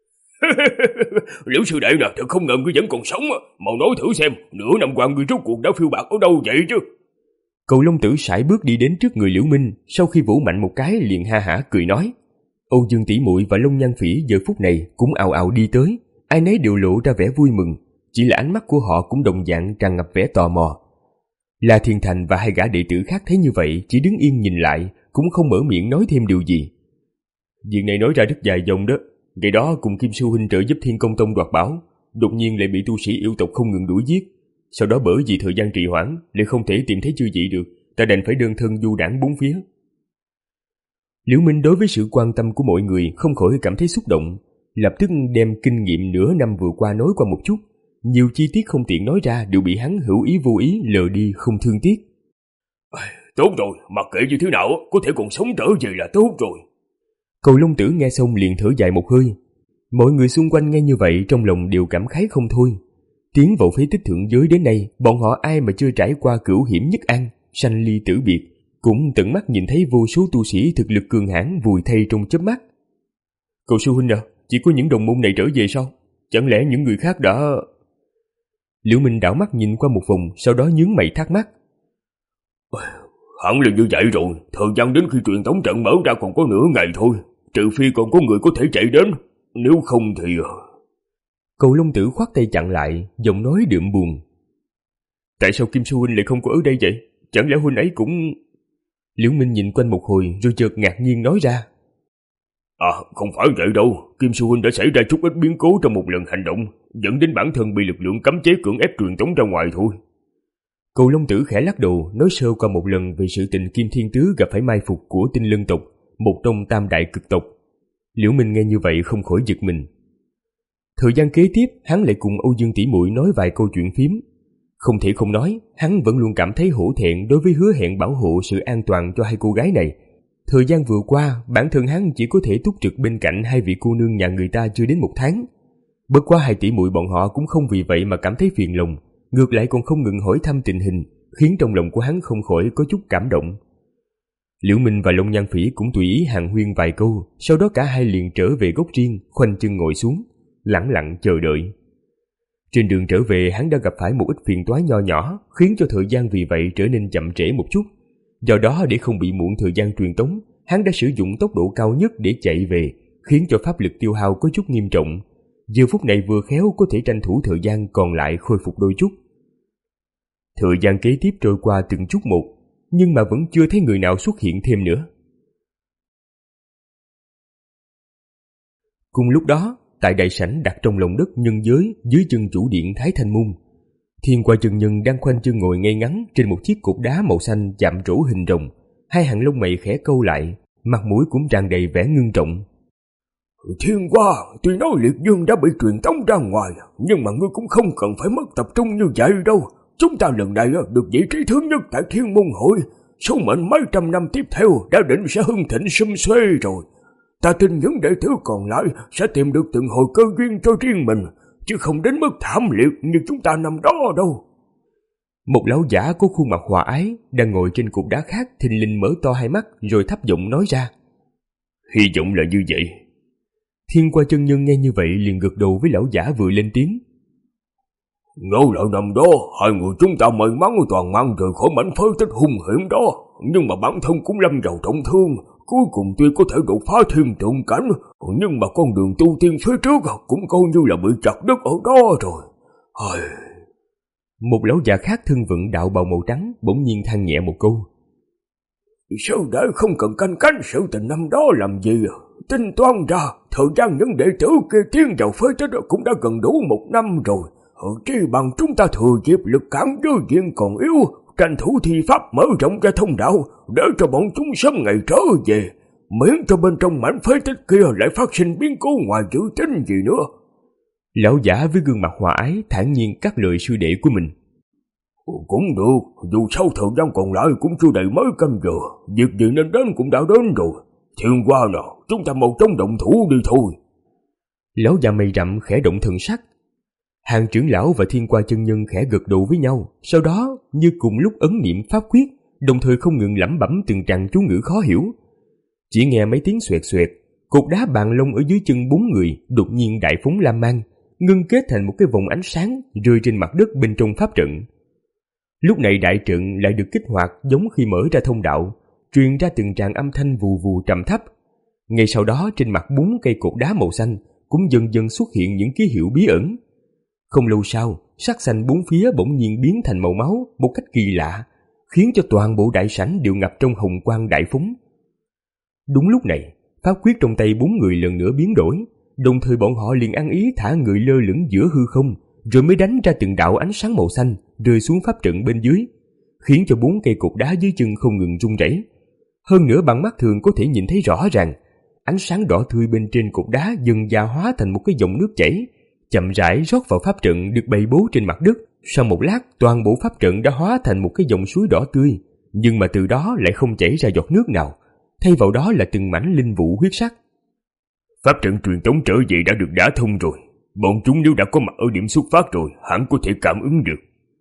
Liễu sư đệ nè, thật không ngờ ngươi vẫn còn sống. Mau nói thử xem, nửa năm qua ngươi rốt cuộc đã phiêu bạc ở đâu vậy chứ? Cậu Long Tử sải bước đi đến trước người Liễu Minh, sau khi vỗ mạnh một cái liền ha hả cười nói. Âu Dương tỷ muội và Long Nhan Phỉ giờ phút này cũng ào ào đi tới, ai nấy đều lộ ra vẻ vui mừng, chỉ là ánh mắt của họ cũng đồng dạng tràn ngập vẻ tò mò. La Thiên Thành và hai gã đệ tử khác thấy như vậy chỉ đứng yên nhìn lại, cũng không mở miệng nói thêm điều gì. Việc này nói ra rất dài dòng đó. Ngày đó cùng Kim Sư huynh trợ giúp Thiên Công Tông đoạt bảo, đột nhiên lại bị tu sĩ yêu tộc không ngừng đuổi giết. Sau đó bởi vì thời gian trì hoãn, lại không thể tìm thấy chư vị được, ta đành phải đơn thân du đãng bốn phía. Liễu Minh đối với sự quan tâm của mọi người không khỏi cảm thấy xúc động, lập tức đem kinh nghiệm nửa năm vừa qua nói qua một chút. Nhiều chi tiết không tiện nói ra đều bị hắn hữu ý vô ý lờ đi không thương tiếc. Tốt rồi, mặc kệ như thế nào, có thể còn sống trở về là tốt rồi. Cậu Long Tử nghe xong liền thở dài một hơi. Mọi người xung quanh nghe như vậy trong lòng đều cảm khái không thôi. Tiến vào phế tích thượng giới đến nay, bọn họ ai mà chưa trải qua cửu hiểm nhất an, sanh ly tử biệt, cũng tận mắt nhìn thấy vô số tu sĩ thực lực cường hãn vùi thay trong chớp mắt, Cậu sư huynh à, chỉ có những đồng môn này trở về sao? Chẳng lẽ những người khác đã... Liễu Minh đảo mắt nhìn qua một vòng, sau đó nhướng mày thắc mắc. Hẳn là như vậy rồi, thời gian đến khi truyền tống trận mở ra còn có nửa ngày thôi, trừ phi còn có người có thể chạy đến, nếu không thì... Cậu Long Tử khoát tay chặn lại, giọng nói đượm buồn. Tại sao Kim sư huynh lại không có ở đây vậy? Chẳng lẽ huynh ấy cũng... Liễu Minh nhìn quanh một hồi rồi chợt ngạc nhiên nói ra. À, không phải vậy đâu, Kim sư huynh đã xảy ra chút ít biến cố trong một lần hành động, dẫn đến bản thân bị lực lượng cấm chế cưỡng ép truyền tống ra ngoài thôi. Cậu Long Tử khẽ lắc đầu, nói sơ qua một lần về sự tình Kim Thiên Tứ gặp phải mai phục của Tinh Lân tộc, một trong tam đại cực tộc. Liễu Minh nghe như vậy không khỏi giật mình. Thời gian kế tiếp, hắn lại cùng Âu Dương tỷ muội nói vài câu chuyện phím. Không thể không nói, hắn vẫn luôn cảm thấy hổ thẹn đối với hứa hẹn bảo hộ sự an toàn cho hai cô gái này. Thời gian vừa qua, bản thân hắn chỉ có thể túc trực bên cạnh hai vị cô nương nhà người ta chưa đến một tháng. Bất quá hai tỷ muội bọn họ cũng không vì vậy mà cảm thấy phiền lòng, ngược lại còn không ngừng hỏi thăm tình hình, khiến trong lòng của hắn không khỏi có chút cảm động. Liễu Minh và Long Nhan Phỉ cũng tùy ý hàn huyên vài câu, sau đó cả hai liền trở về góc riêng, khoanh chân ngồi xuống, lẳng lặng chờ đợi. Trên đường trở về, hắn đã gặp phải một ít phiền toái nho nhỏ, khiến cho thời gian vì vậy trở nên chậm trễ một chút. Do đó, để không bị muộn thời gian truyền tống, hắn đã sử dụng tốc độ cao nhất để chạy về, khiến cho pháp lực tiêu hao có chút nghiêm trọng. Giờ phút này vừa khéo có thể tranh thủ thời gian còn lại khôi phục đôi chút. Thời gian kế tiếp trôi qua từng chút một, nhưng mà vẫn chưa thấy người nào xuất hiện thêm nữa. Cùng lúc đó, tại đại sảnh đặt trong lòng đất nhân giới dưới chân chủ điện Thái Thanh Môn, Thiên Qua chân nhân đang khoanh chân ngồi ngay ngắn trên một chiếc cột đá màu xanh chạm trổ hình rồng, hai hàng lông mày khẽ câu lại, mặt mũi cũng tràn đầy vẻ ngưng trọng. Thiên Qua, tuy nói Liệt Dương đã bị truyền tống ra ngoài, nhưng mà ngươi cũng không cần phải mất tập trung như vậy đâu. Chúng ta lần này được vị trí thứ nhất tại Thiên Môn Hội, số mệnh mấy trăm năm tiếp theo đã định sẽ hưng thịnh sum xuê rồi. Ta tin những đệ tử còn lại sẽ tìm được từng hồi cơ duyên cho riêng mình, chứ không đến mức thảm liệt như chúng ta năm đó đâu. Một lão giả có khuôn mặt hòa ái đang ngồi trên cục đá khác thình lình mở to hai mắt rồi thấp giọng nói ra. Hy vọng là như vậy. Thiên Qua chân nhân nghe như vậy liền gật đầu với lão giả vừa lên tiếng. Ngẫu lại năm đó, hai người chúng ta may mắn toàn mang rời khỏi mảnh phế tích hung hiểm đó, nhưng mà bản thân cũng lâm vào trọng thương. Cuối cùng tuy có thể đột phá thiên tượng cảnh, nhưng mà con đường tu tiên phía trước cũng coi như là bị chặt đứt ở đó rồi. Ai... Một lão già khác thân vận đạo bào màu trắng bỗng nhiên than nhẹ một câu. Sao đã không cần canh cánh sự tình năm đó làm gì? Tính toán ra, thời gian những đệ tử kia tiến vào phế tích cũng đã gần đủ một năm rồi. Chỉ bằng chúng ta thừa dịp lực cản dư diện còn yếu, tranh thủ thi pháp mở rộng ra thông đạo, để cho bọn chúng sớm ngày trở về, miễn cho bên trong mảnh phế tích kia lại phát sinh biến cố ngoài dự tính gì nữa. Lão giả với gương mặt hòa ái thản nhiên cắt lời sư đệ của mình. Cũng được, dù sau thời gian còn lại cũng chưa đầy mấy canh giờ, việc gì nên đến cũng đã đến rồi. Thiên Qua nào, chúng ta mau chóng động thủ đi thôi. Lão già mày rậm khẽ động thần sắc. Hàng trưởng lão và Thiên Qua chân nhân khẽ gật đầu với nhau, sau đó như cùng lúc ấn niệm pháp quyết, đồng thời không ngừng lẩm bẩm từng tràng chú ngữ khó hiểu. Chỉ nghe mấy tiếng xoẹt xoẹt, cột đá bàn lông ở dưới chân bốn người đột nhiên đại phóng lam mang, ngưng kết thành một cái vòng ánh sáng rơi trên mặt đất bên trong pháp trận. Lúc này đại trận lại được kích hoạt giống khi mở ra thông đạo, truyền ra từng tràng âm thanh vù vù trầm thấp. Ngay sau đó trên mặt bốn cây cột đá màu xanh cũng dần dần xuất hiện những ký hiệu bí ẩn. Không lâu sau, sắc xanh bốn phía bỗng nhiên biến thành màu máu một cách kỳ lạ, khiến cho toàn bộ đại sảnh đều ngập trong hồng quang đại phóng. Đúng lúc này, pháp quyết trong tay bốn người lần nữa biến đổi, đồng thời bọn họ liền ăn ý thả người lơ lửng giữa hư không, rồi mới đánh ra từng đạo ánh sáng màu xanh rơi xuống pháp trận bên dưới, khiến cho bốn cây cột đá dưới chân không ngừng rung rẩy. Hơn nữa bằng mắt thường có thể nhìn thấy rõ ràng, ánh sáng đỏ tươi bên trên cột đá dần dà hóa thành một cái dòng nước chảy, chậm rãi rót vào pháp trận được bày bố trên mặt đất. Sau một lát, toàn bộ pháp trận đã hóa thành một cái dòng suối đỏ tươi, nhưng mà từ đó lại không chảy ra giọt nước nào, thay vào đó là từng mảnh linh vụ huyết sắc. Pháp trận truyền tống trở về đã được đả thông rồi, bọn chúng nếu đã có mặt ở điểm xuất phát rồi, hẳn có thể cảm ứng được.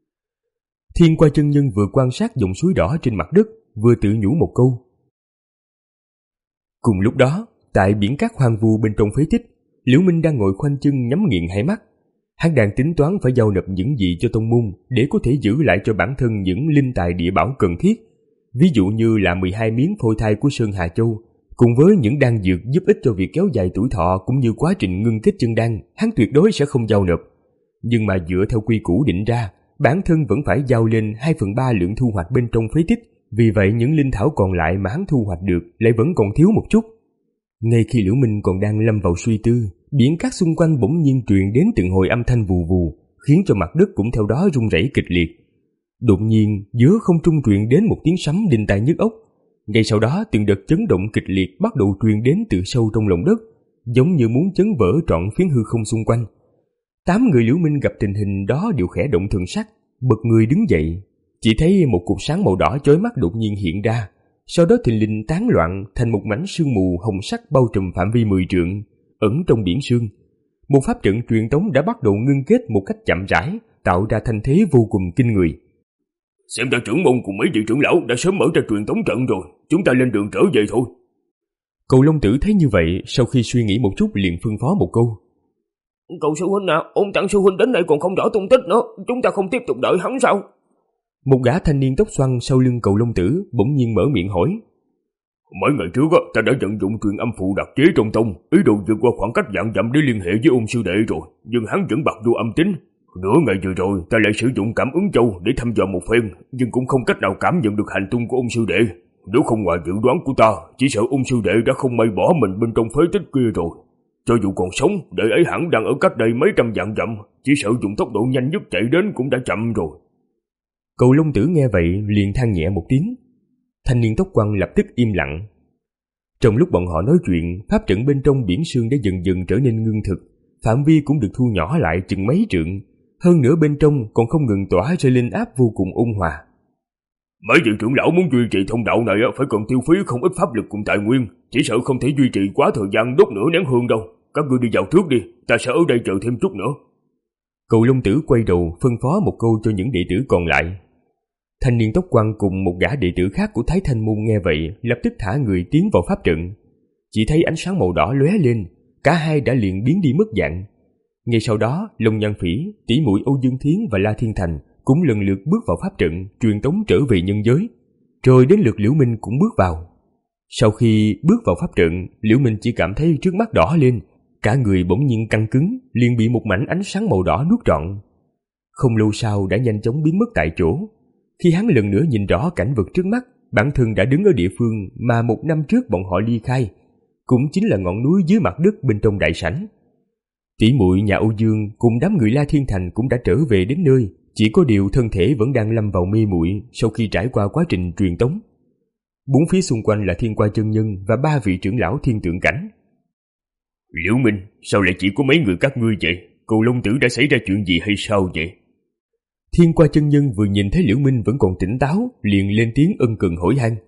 Thiên Qua chân nhân vừa quan sát dòng suối đỏ trên mặt đất, vừa tự nhủ một câu. Cùng lúc đó, tại biển cát hoang vu bên trong phế tích, Liễu Minh đang ngồi khoanh chân nhắm nghiền hai mắt. Hắn đang tính toán phải giao nộp những gì cho tông môn để có thể giữ lại cho bản thân những linh tài địa bảo cần thiết, ví dụ như là mười hai miếng phôi thai của Sơn Hà Châu, cùng với những đan dược giúp ích cho việc kéo dài tuổi thọ cũng như quá trình ngưng kết chân đan, hắn tuyệt đối sẽ không giao nộp. Nhưng mà dựa theo quy củ định ra, bản thân vẫn phải giao lên hai phần ba lượng thu hoạch bên trong phế tích, vì vậy những linh thảo còn lại mà hắn thu hoạch được lại vẫn còn thiếu một chút. Ngay khi Liễu Minh còn đang lâm vào suy tư, biển cát xung quanh bỗng nhiên truyền đến từng hồi âm thanh vù vù, khiến cho mặt đất cũng theo đó rung rẩy kịch liệt. Đột nhiên, giữa không trung truyền đến một tiếng sấm đinh tai nhức óc. Ngay sau đó, từng đợt chấn động kịch liệt bắt đầu truyền đến từ sâu trong lòng đất, giống như muốn chấn vỡ trọn phiến hư không xung quanh. Tám người Liễu Minh gặp tình hình đó đều khẽ động thần sắc, bật người đứng dậy. Chỉ thấy một cục sáng màu đỏ chói mắt đột nhiên hiện ra, sau đó thình lình tán loạn thành một mảnh sương mù hồng sắc bao trùm phạm vi mười trượng, ẩn trong biển sương. Một pháp trận truyền tống đã bắt đầu ngưng kết một cách chậm rãi, tạo ra thanh thế vô cùng kinh người. Xem ra trưởng môn cùng mấy vị trưởng lão đã sớm mở ra truyền tống trận rồi, chúng ta lên đường trở về thôi. Cầu Long Tử thấy như vậy, sau khi suy nghĩ một chút liền phân phó một câu. Cậu sư huynh à, ôn Tặng sư huynh đến đây còn không rõ tung tích nữa, chúng ta không tiếp tục đợi hắn sao? Một gã thanh niên tóc xoăn sau lưng Cầu Long Tử bỗng nhiên mở miệng hỏi. Mấy ngày trước ta đã vận dụng truyền âm phụ đặc chế trong tông, ý đồ vượt qua khoảng cách vạn dặm để liên hệ với ôn sư đệ rồi, nhưng hắn vẫn bật vô âm tính. Nửa ngày vừa rồi ta lại sử dụng cảm ứng châu để thăm dò một phen, nhưng cũng không cách nào cảm nhận được hành tung của ôn sư đệ. Nếu không ngoài dự đoán của ta, chỉ sợ ôn sư đệ đã không may bỏ mình bên trong phế tích kia rồi. Cho dù còn sống, đệ ấy hẳn đang ở cách đây mấy trăm vạn dặm, chỉ sợ dùng tốc độ nhanh nhất chạy đến cũng đã chậm rồi. Cầu Long Tử nghe vậy liền than nhẹ một tiếng. Thanh niên tóc quăn lập tức im lặng. Trong lúc bọn họ nói chuyện, pháp trận bên trong biển sương đã dần dần trở nên ngưng thực, phạm vi cũng được thu nhỏ lại chừng mấy trượng. Hơn nữa bên trong còn không ngừng tỏa ra linh áp vô cùng ôn hòa. Mấy vị trưởng lão muốn duy trì thông đạo này phải cần tiêu phí không ít pháp lực cùng tài nguyên, chỉ sợ không thể duy trì quá thời gian đốt nửa nén hương đâu. Các ngươi đi vào trước đi, ta sẽ ở đây chờ thêm chút nữa. Cầu Long Tử quay đầu phân phó một câu cho những đệ tử còn lại. Thanh niên tóc quăn cùng một gã đệ tử khác của Thái Thanh Môn nghe vậy lập tức thả người tiến vào pháp trận. Chỉ thấy ánh sáng màu đỏ lóe lên, cả hai đã liền biến đi mất dạng. Ngay sau đó, Long Nhan Phỉ, tỷ muội Âu Dương Thiến và La Thiên Thành cũng lần lượt bước vào pháp trận, truyền tống trở về nhân giới. Rồi đến lượt Liễu Minh cũng bước vào. Sau khi bước vào pháp trận, Liễu Minh chỉ cảm thấy trước mắt đỏ lên, cả người bỗng nhiên căng cứng, liền bị một mảnh ánh sáng màu đỏ nuốt trọn. Không lâu sau đã nhanh chóng biến mất tại chỗ. Khi hắn lần nữa nhìn rõ cảnh vật trước mắt, bản thân đã đứng ở địa phương mà một năm trước bọn họ ly khai, cũng chính là ngọn núi dưới mặt đất bên trong đại sảnh. Tỷ muội nhà Âu Dương cùng đám người La Thiên Thành cũng đã trở về đến nơi, chỉ có điều thân thể vẫn đang lâm vào mê muội sau khi trải qua quá trình truyền tống. Bốn phía xung quanh là Thiên Qua chân nhân và ba vị trưởng lão Thiên Tượng Cảnh. Liễu Minh, sao lại chỉ có mấy người các ngươi vậy? Cầu Long Tử đã xảy ra chuyện gì hay sao vậy? Thiên Qua chân nhân vừa nhìn thấy Liễu Minh vẫn còn tỉnh táo, liền lên tiếng ân cần hỏi han.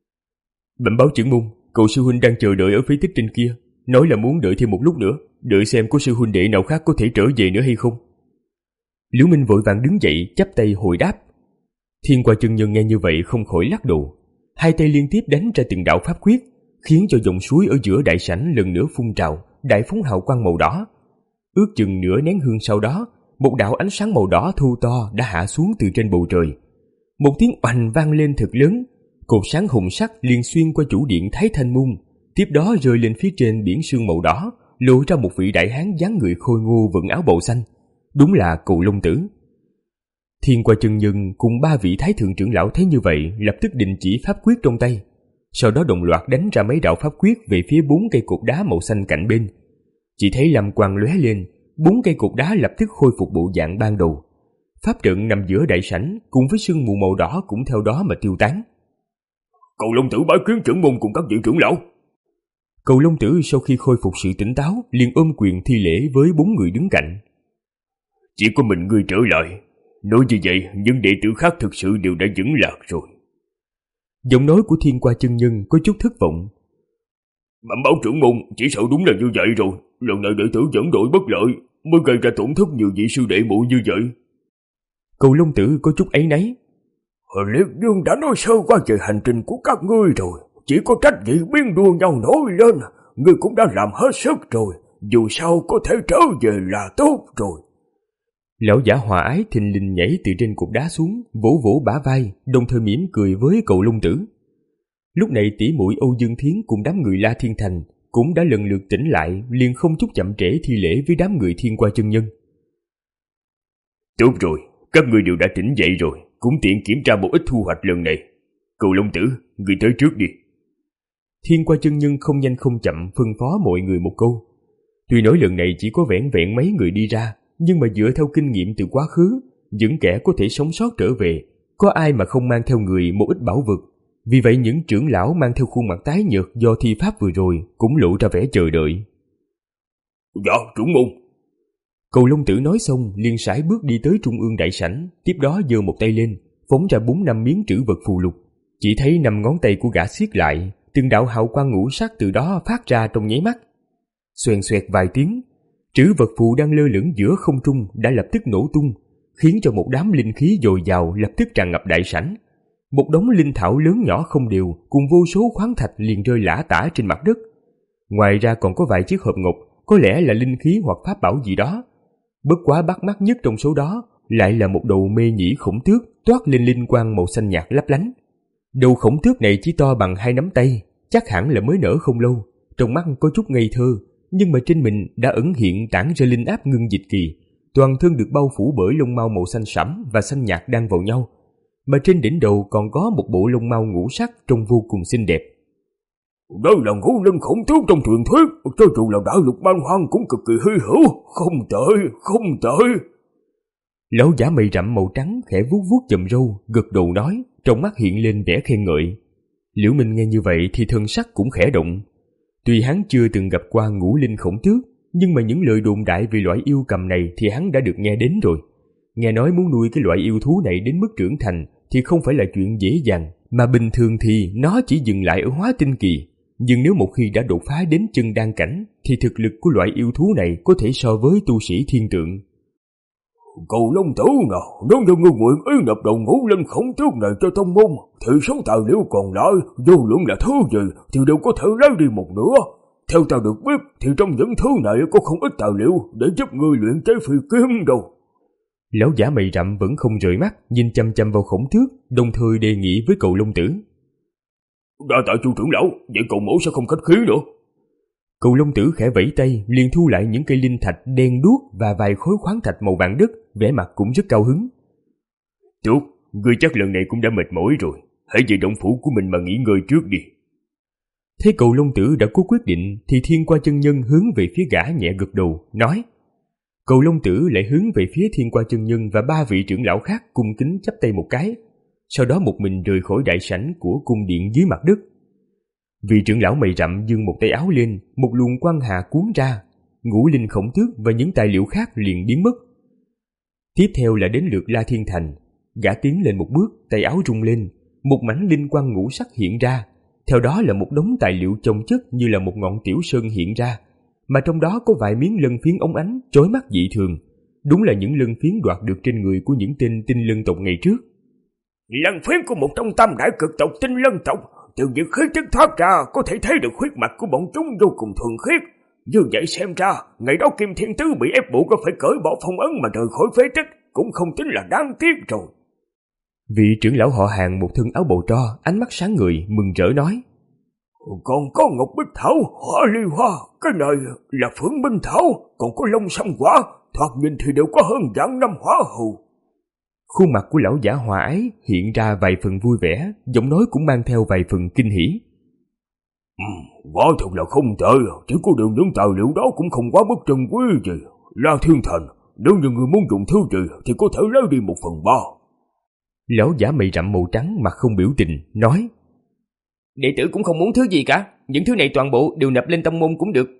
Bẩm báo trưởng môn, cậu sư huynh đang chờ đợi ở phía tích trên kia, nói là muốn đợi thêm một lúc nữa, đợi xem có sư huynh đệ nào khác có thể trở về nữa hay không. Liễu Minh vội vàng đứng dậy chắp tay hồi đáp. Thiên Qua chân nhân nghe như vậy không khỏi lắc đầu, hai tay liên tiếp đánh ra từng đạo pháp quyết, khiến cho dòng suối ở giữa đại sảnh lần nữa phun trào, đại phóng hào quang màu đỏ. Ước chừng nửa nén hương sau đó, một đạo ánh sáng màu đỏ thô to đã hạ xuống từ trên bầu trời. Một tiếng oanh vang lên thật lớn, cột sáng hùng sắc liền xuyên qua chủ điện Thái Thanh Môn, tiếp đó rơi lên phía trên biển sương màu đỏ, lộ ra một vị đại hán dáng người khôi ngô vận áo bào xanh, đúng là Cầu Long Tử. Thiên Qua chân nhân cùng ba vị thái thượng trưởng lão thấy như vậy, lập tức đình chỉ pháp quyết trong tay, sau đó đồng loạt đánh ra mấy đạo pháp quyết về phía bốn cây cột đá màu xanh cạnh bên. Chỉ thấy lam quang lóe lên, bốn cây cột đá lập tức khôi phục bộ dạng ban đầu. Pháp trận nằm giữa đại sảnh cùng với sương mù màu đỏ cũng theo đó mà tiêu tán. Cầu Long Tử bái kiến trưởng môn cùng các vị trưởng lão. Cầu Long Tử sau khi khôi phục sự tỉnh táo liền ôm quyền thi lễ với bốn người đứng cạnh. Chỉ có mình ngươi trở lại. Nói như vậy, những đệ tử khác thực sự đều đã vững lạc rồi. Giọng nói của Thiên Qua chân nhân có chút thất vọng. Bẩm báo trưởng môn, chỉ sợ đúng là như vậy rồi. Lần này đệ tử dẫn đội bất lợi, mới gây ra tổn thất nhiều vị sư đệ muội như vậy. Cầu Long Tử có chút áy náy. Liệt Dương đã nói sơ qua về hành trình của các ngươi rồi, chỉ có trách vị biến đua nhau nổi lên, ngươi cũng đã làm hết sức rồi, dù sao có thể trở về là tốt rồi. Lão giả hòa ái thình lình nhảy từ trên cột đá xuống, vỗ vỗ bả vai, đồng thời mỉm cười với cậu Long Tử. Lúc này tỷ muội Âu Dương Thiến cùng đám người La Thiên Thành cũng đã lần lượt tỉnh lại, liền không chút chậm trễ thi lễ với đám người Thiên Qua chân nhân. Tốt rồi, các ngươi đều đã tỉnh dậy rồi, cũng tiện kiểm tra một ít thu hoạch lần này. Cậu Long Tử, ngươi tới trước đi. Thiên Qua chân nhân không nhanh không chậm phân phó mọi người một câu. Tuy nói lần này chỉ có vẻn vẹn mấy người đi ra, nhưng mà dựa theo kinh nghiệm từ quá khứ, những kẻ có thể sống sót trở về, có ai mà không mang theo người một ít bảo vật. Vì vậy những trưởng lão mang theo khuôn mặt tái nhợt do thi pháp vừa rồi cũng lộ ra vẻ chờ đợi. Dạ, trưởng môn. Cầu Long Tử nói xong liền sải bước đi tới trung ương đại sảnh, tiếp đó giơ một tay lên, phóng ra bốn năm miếng trữ vật phù lục. Chỉ thấy năm ngón tay của gã siết lại, từng đạo hào quang ngũ sắc từ đó phát ra trong nháy mắt. Xoèn xoẹt vài tiếng, trữ vật phù đang lơ lửng giữa không trung đã lập tức nổ tung, khiến cho một đám linh khí dồi dào lập tức tràn ngập đại sảnh. Một đống linh thảo lớn nhỏ không đều cùng vô số khoáng thạch liền rơi lả tả trên mặt đất. Ngoài ra còn có vài chiếc hộp ngọc, có lẽ là linh khí hoặc pháp bảo gì đó. Bất quá bắt mắt nhất trong số đó lại là một đầu mê nhĩ khổng tước toát lên linh quang màu xanh nhạt lấp lánh. Đầu khổng tước này chỉ to bằng hai nắm tay, chắc hẳn là mới nở không lâu, trong mắt có chút ngây thơ, nhưng mà trên mình đã ẩn hiện tản ra linh áp ngưng dịch kỳ, toàn thân được bao phủ bởi lông mao màu xanh sẫm và xanh nhạt đan vào nhau, mà trên đỉnh đầu còn có một bộ lông mao ngũ sắc trông vô cùng xinh đẹp. Đây là ngũ linh khổng tước trong truyền thuyết, cho dù là đại lục man hoang cũng cực kỳ hy hữu, không tệ, không tệ. Lão giả mày rậm màu trắng khẽ vuốt vuốt chòm râu, gật đầu nói, trong mắt hiện lên vẻ khen ngợi. Liễu Minh nghe như vậy thì thân sắc cũng khẽ động. Tuy hắn chưa từng gặp qua ngũ linh khổng tước, nhưng mà những lời đồn đại về loại yêu cầm này thì hắn đã được nghe đến rồi. Nghe nói muốn nuôi cái loại yêu thú này đến mức trưởng thành thì không phải là chuyện dễ dàng, mà bình thường thì nó chỉ dừng lại ở hóa tinh kỳ. Nhưng nếu một khi đã đột phá đến chân đan cảnh thì thực lực của loại yêu thú này có thể so với tu sĩ thiên tượng. Cậu Long Tử nào, nếu như ngươi nguyện ý nhập đầu ngũ linh khổng tước này cho tông môn, thì số tài liệu còn lại, vô luận là thứ gì thì đều có thể lấy đi một nửa. Theo ta được biết thì trong những thứ này có không ít tài liệu để giúp ngươi luyện chế phi kiếm đâu. Lão giả mày rậm vẫn không rời mắt, nhìn chăm chăm vào khổng tước, đồng thời đề nghị với cậu Long Tử. Đa tạ chu trưởng lão, vậy cậu mẫu sẽ không khách khí nữa. Cậu Long Tử khẽ vẫy tay, liền thu lại những cây linh thạch đen đuốc và vài khối khoáng thạch màu vàng đất, vẻ mặt cũng rất cao hứng. Tốt, ngươi chắc lần này cũng đã mệt mỏi rồi, hãy về động phủ của mình mà nghỉ ngơi trước đi. Thấy cậu Long Tử đã có quyết định thì Thiên Qua chân nhân hướng về phía gã nhẹ gật đầu, nói. Cậu Long Tử lại hướng về phía Thiên Qua chân nhân và ba vị trưởng lão khác cung kính chắp tay một cái, sau đó một mình rời khỏi đại sảnh của cung điện dưới mặt đất. Vị trưởng lão mày rậm giương một tay áo lên, một luồng quang hà cuốn ra, ngũ linh khổng tước và những tài liệu khác liền biến mất. Tiếp theo là đến lượt La Thiên Thành, gã tiến lên một bước, tay áo rung lên, một mảnh linh quang ngũ sắc hiện ra, theo đó là một đống tài liệu chồng chất như là một ngọn tiểu sơn hiện ra, mà trong đó có vài miếng lân phiến óng ánh, chói mắt dị thường, đúng là những lân phiến đoạt được trên người của những tên tinh lân tộc ngày trước. Lân phiến của một trong tam đại cực tộc tinh lân tộc, từ những khí chất thoát ra có thể thấy được huyết mạch của bọn chúng vô cùng thuần khiết. Như vậy xem ra, ngày đó Kim Thiên Tứ bị ép buộc có phải cởi bỏ phong ấn mà rời khỏi phế tích, cũng không tính là đáng tiếc rồi. Vị trưởng lão họ Hàng một thân áo bào tro, ánh mắt sáng ngời, mừng rỡ nói. Còn có ngọc bích thảo, hoa ly hoa, cái này là phượng minh thảo, còn có long sâm quả, thoạt nhìn thì đều có hơn vạn năm hóa hù. Khuôn mặt của lão giả hòa ái hiện ra vài phần vui vẻ, giọng nói cũng mang theo vài phần kinh hỉ. Ừ, quả thật là không tệ, chỉ có điều những tài liệu đó cũng không quá mức trân quý gì. La Thiên Thành, nếu như người muốn dùng thứ gì thì có thể lấy đi một phần ba. Lão giả mày rậm màu trắng mặt không biểu tình, nói. Đệ tử cũng không muốn thứ gì cả, những thứ này toàn bộ đều nộp lên tông môn cũng được.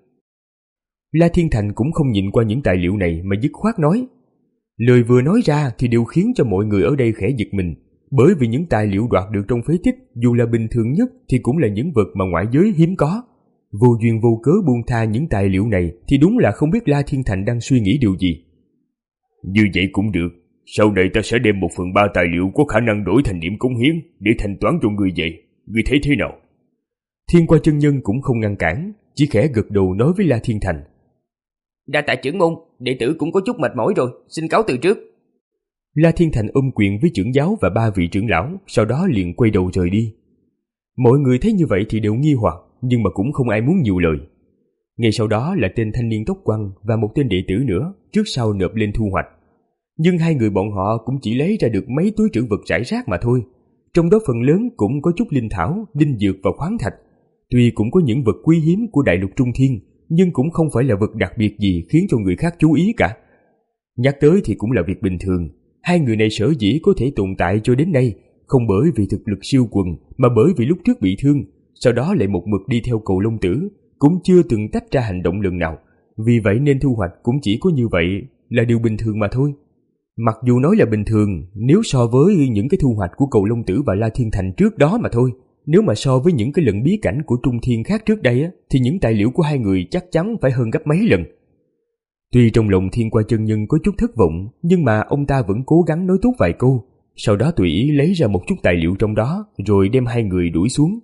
La Thiên Thành cũng không nhìn qua những tài liệu này mà dứt khoát nói. Lời vừa nói ra thì đều khiến cho mọi người ở đây khẽ giật mình, bởi vì những tài liệu đoạt được trong phế tích dù là bình thường nhất thì cũng là những vật mà ngoại giới hiếm có. Vô duyên vô cớ buông tha những tài liệu này thì đúng là không biết La Thiên Thành đang suy nghĩ điều gì. Như vậy cũng được, sau này ta sẽ đem một phần ba tài liệu có khả năng đổi thành điểm cống hiến để thanh toán cho người vậy, người thấy thế nào? Thiên Qua chân nhân cũng không ngăn cản, chỉ khẽ gật đầu nói với La Thiên Thành. Đa tạ trưởng môn, đệ tử cũng có chút mệt mỏi rồi, xin cáo từ trước. La Thiên Thành ôm quyền với trưởng giáo và ba vị trưởng lão, sau đó liền quay đầu rời đi. Mọi người thấy như vậy thì đều nghi hoặc, nhưng mà cũng không ai muốn nhiều lời. Ngay sau đó là tên thanh niên tóc quăn và một tên đệ tử nữa, trước sau nộp lên thu hoạch. Nhưng hai người bọn họ cũng chỉ lấy ra được mấy túi trữ vật rải rác mà thôi. Trong đó phần lớn cũng có chút linh thảo, linh dược và khoáng thạch. Tuy cũng có những vật quý hiếm của đại lục Trung Thiên, nhưng cũng không phải là vật đặc biệt gì khiến cho người khác chú ý cả. Nhắc tới thì cũng là việc bình thường. Hai người này sở dĩ có thể tồn tại cho đến nay, không bởi vì thực lực siêu quần, mà bởi vì lúc trước bị thương, sau đó lại một mực đi theo Cầu Long Tử, cũng chưa từng tách ra hành động lần nào. Vì vậy nên thu hoạch cũng chỉ có như vậy, là điều bình thường mà thôi. Mặc dù nói là bình thường, nếu so với những cái thu hoạch của Cầu Long Tử và La Thiên Thành trước đó mà thôi. Nếu mà so với những cái lần bí cảnh của Trung Thiên khác trước đây á, thì những tài liệu của hai người chắc chắn phải hơn gấp mấy lần. Tuy trong lòng Thiên Qua chân nhân có chút thất vọng, nhưng mà ông ta vẫn cố gắng nói tốt vài câu, sau đó tùy ý lấy ra một chút tài liệu trong đó, rồi đem hai người đuổi xuống.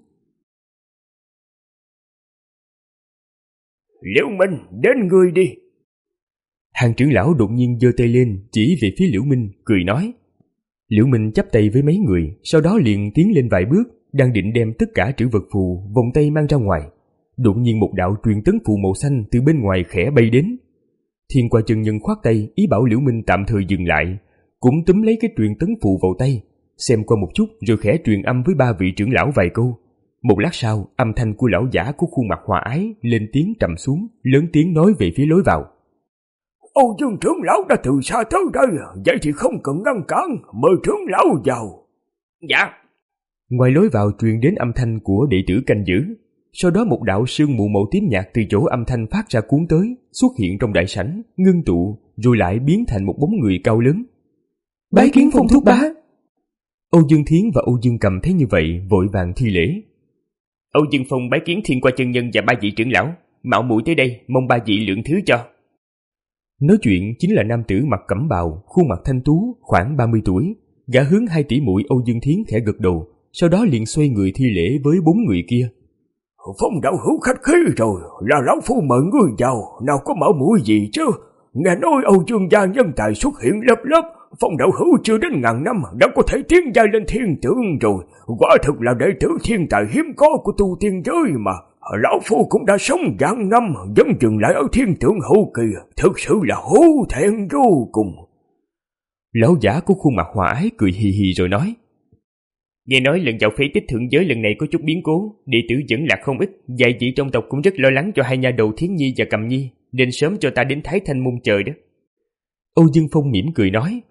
Liễu Minh, đến ngươi đi. Hàng trưởng lão đột nhiên giơ tay lên, chỉ về phía Liễu Minh, cười nói. Liễu Minh chắp tay với mấy người, sau đó liền tiến lên vài bước, đang định đem tất cả trữ vật phù vòng tay mang ra ngoài. Đột nhiên một đạo truyền tấn phù màu xanh từ bên ngoài khẽ bay đến. Thiên Qua chân nhân khoát tay ý bảo Liễu Minh tạm thời dừng lại, cũng túm lấy cái truyền tấn phù vào tay, xem qua một chút rồi khẽ truyền âm với ba vị trưởng lão vài câu. Một lát sau, âm thanh của lão giả có khuôn mặt hòa ái lên tiếng trầm xuống, lớn tiếng nói về phía lối vào. Âu Dương trưởng lão đã từ xa tới đây, vậy thì không cần ngăn cản, mời trưởng lão vào. Dạ. Ngoài lối vào truyền đến âm thanh của đệ tử canh giữ. Sau đó một đạo sương mù màu tím nhạt từ chỗ âm thanh phát ra cuốn tới, xuất hiện trong đại sảnh, ngưng tụ, rồi lại biến thành một bóng người cao lớn. Bái kiến Phong thúc bá. Âu Dương Thiến và Âu Dương Cầm thấy như vậy, vội vàng thi lễ. Âu Dương Phong bái kiến Thiên Qua chân nhân và ba vị trưởng lão, mạo muội tới đây, mong ba vị lượng thứ cho. Nói chuyện chính là nam tử mặc cẩm bào, khuôn mặt thanh tú, khoảng ba mươi tuổi. Gã hướng hai tỷ muội Âu Dương Thiến khẽ gật đầu, sau đó liền xoay người thi lễ với bốn người kia. Phong đạo hữu khách khí rồi, là lão phu mời ngươi vào, nào có mở mũi gì chứ. Nghe nói Âu Dương gia nhân tài xuất hiện lớp lớp, Phong đạo hữu chưa đến ngàn năm đã có thể tiến giai lên thiên tượng rồi, quả thực là đệ tử thiên tài hiếm có của tu tiên giới mà. Lão phu cũng đã sống vạn năm, vẫn dừng lại ở thiên tượng hậu kỳ, thực sự là hổ thẹn vô cùng. Lão giả có khuôn mặt hòa ái cười hì hì rồi nói. Nghe nói lần vào phế tích thượng giới lần này có chút biến cố, đệ tử vẫn lạc không ít, vài vị trong tộc cũng rất lo lắng cho hai nha đầu Thiến Nhi và Cầm Nhi, nên sớm cho ta đến Thái Thanh môn chờ đó. Âu Dương Phong mỉm cười nói.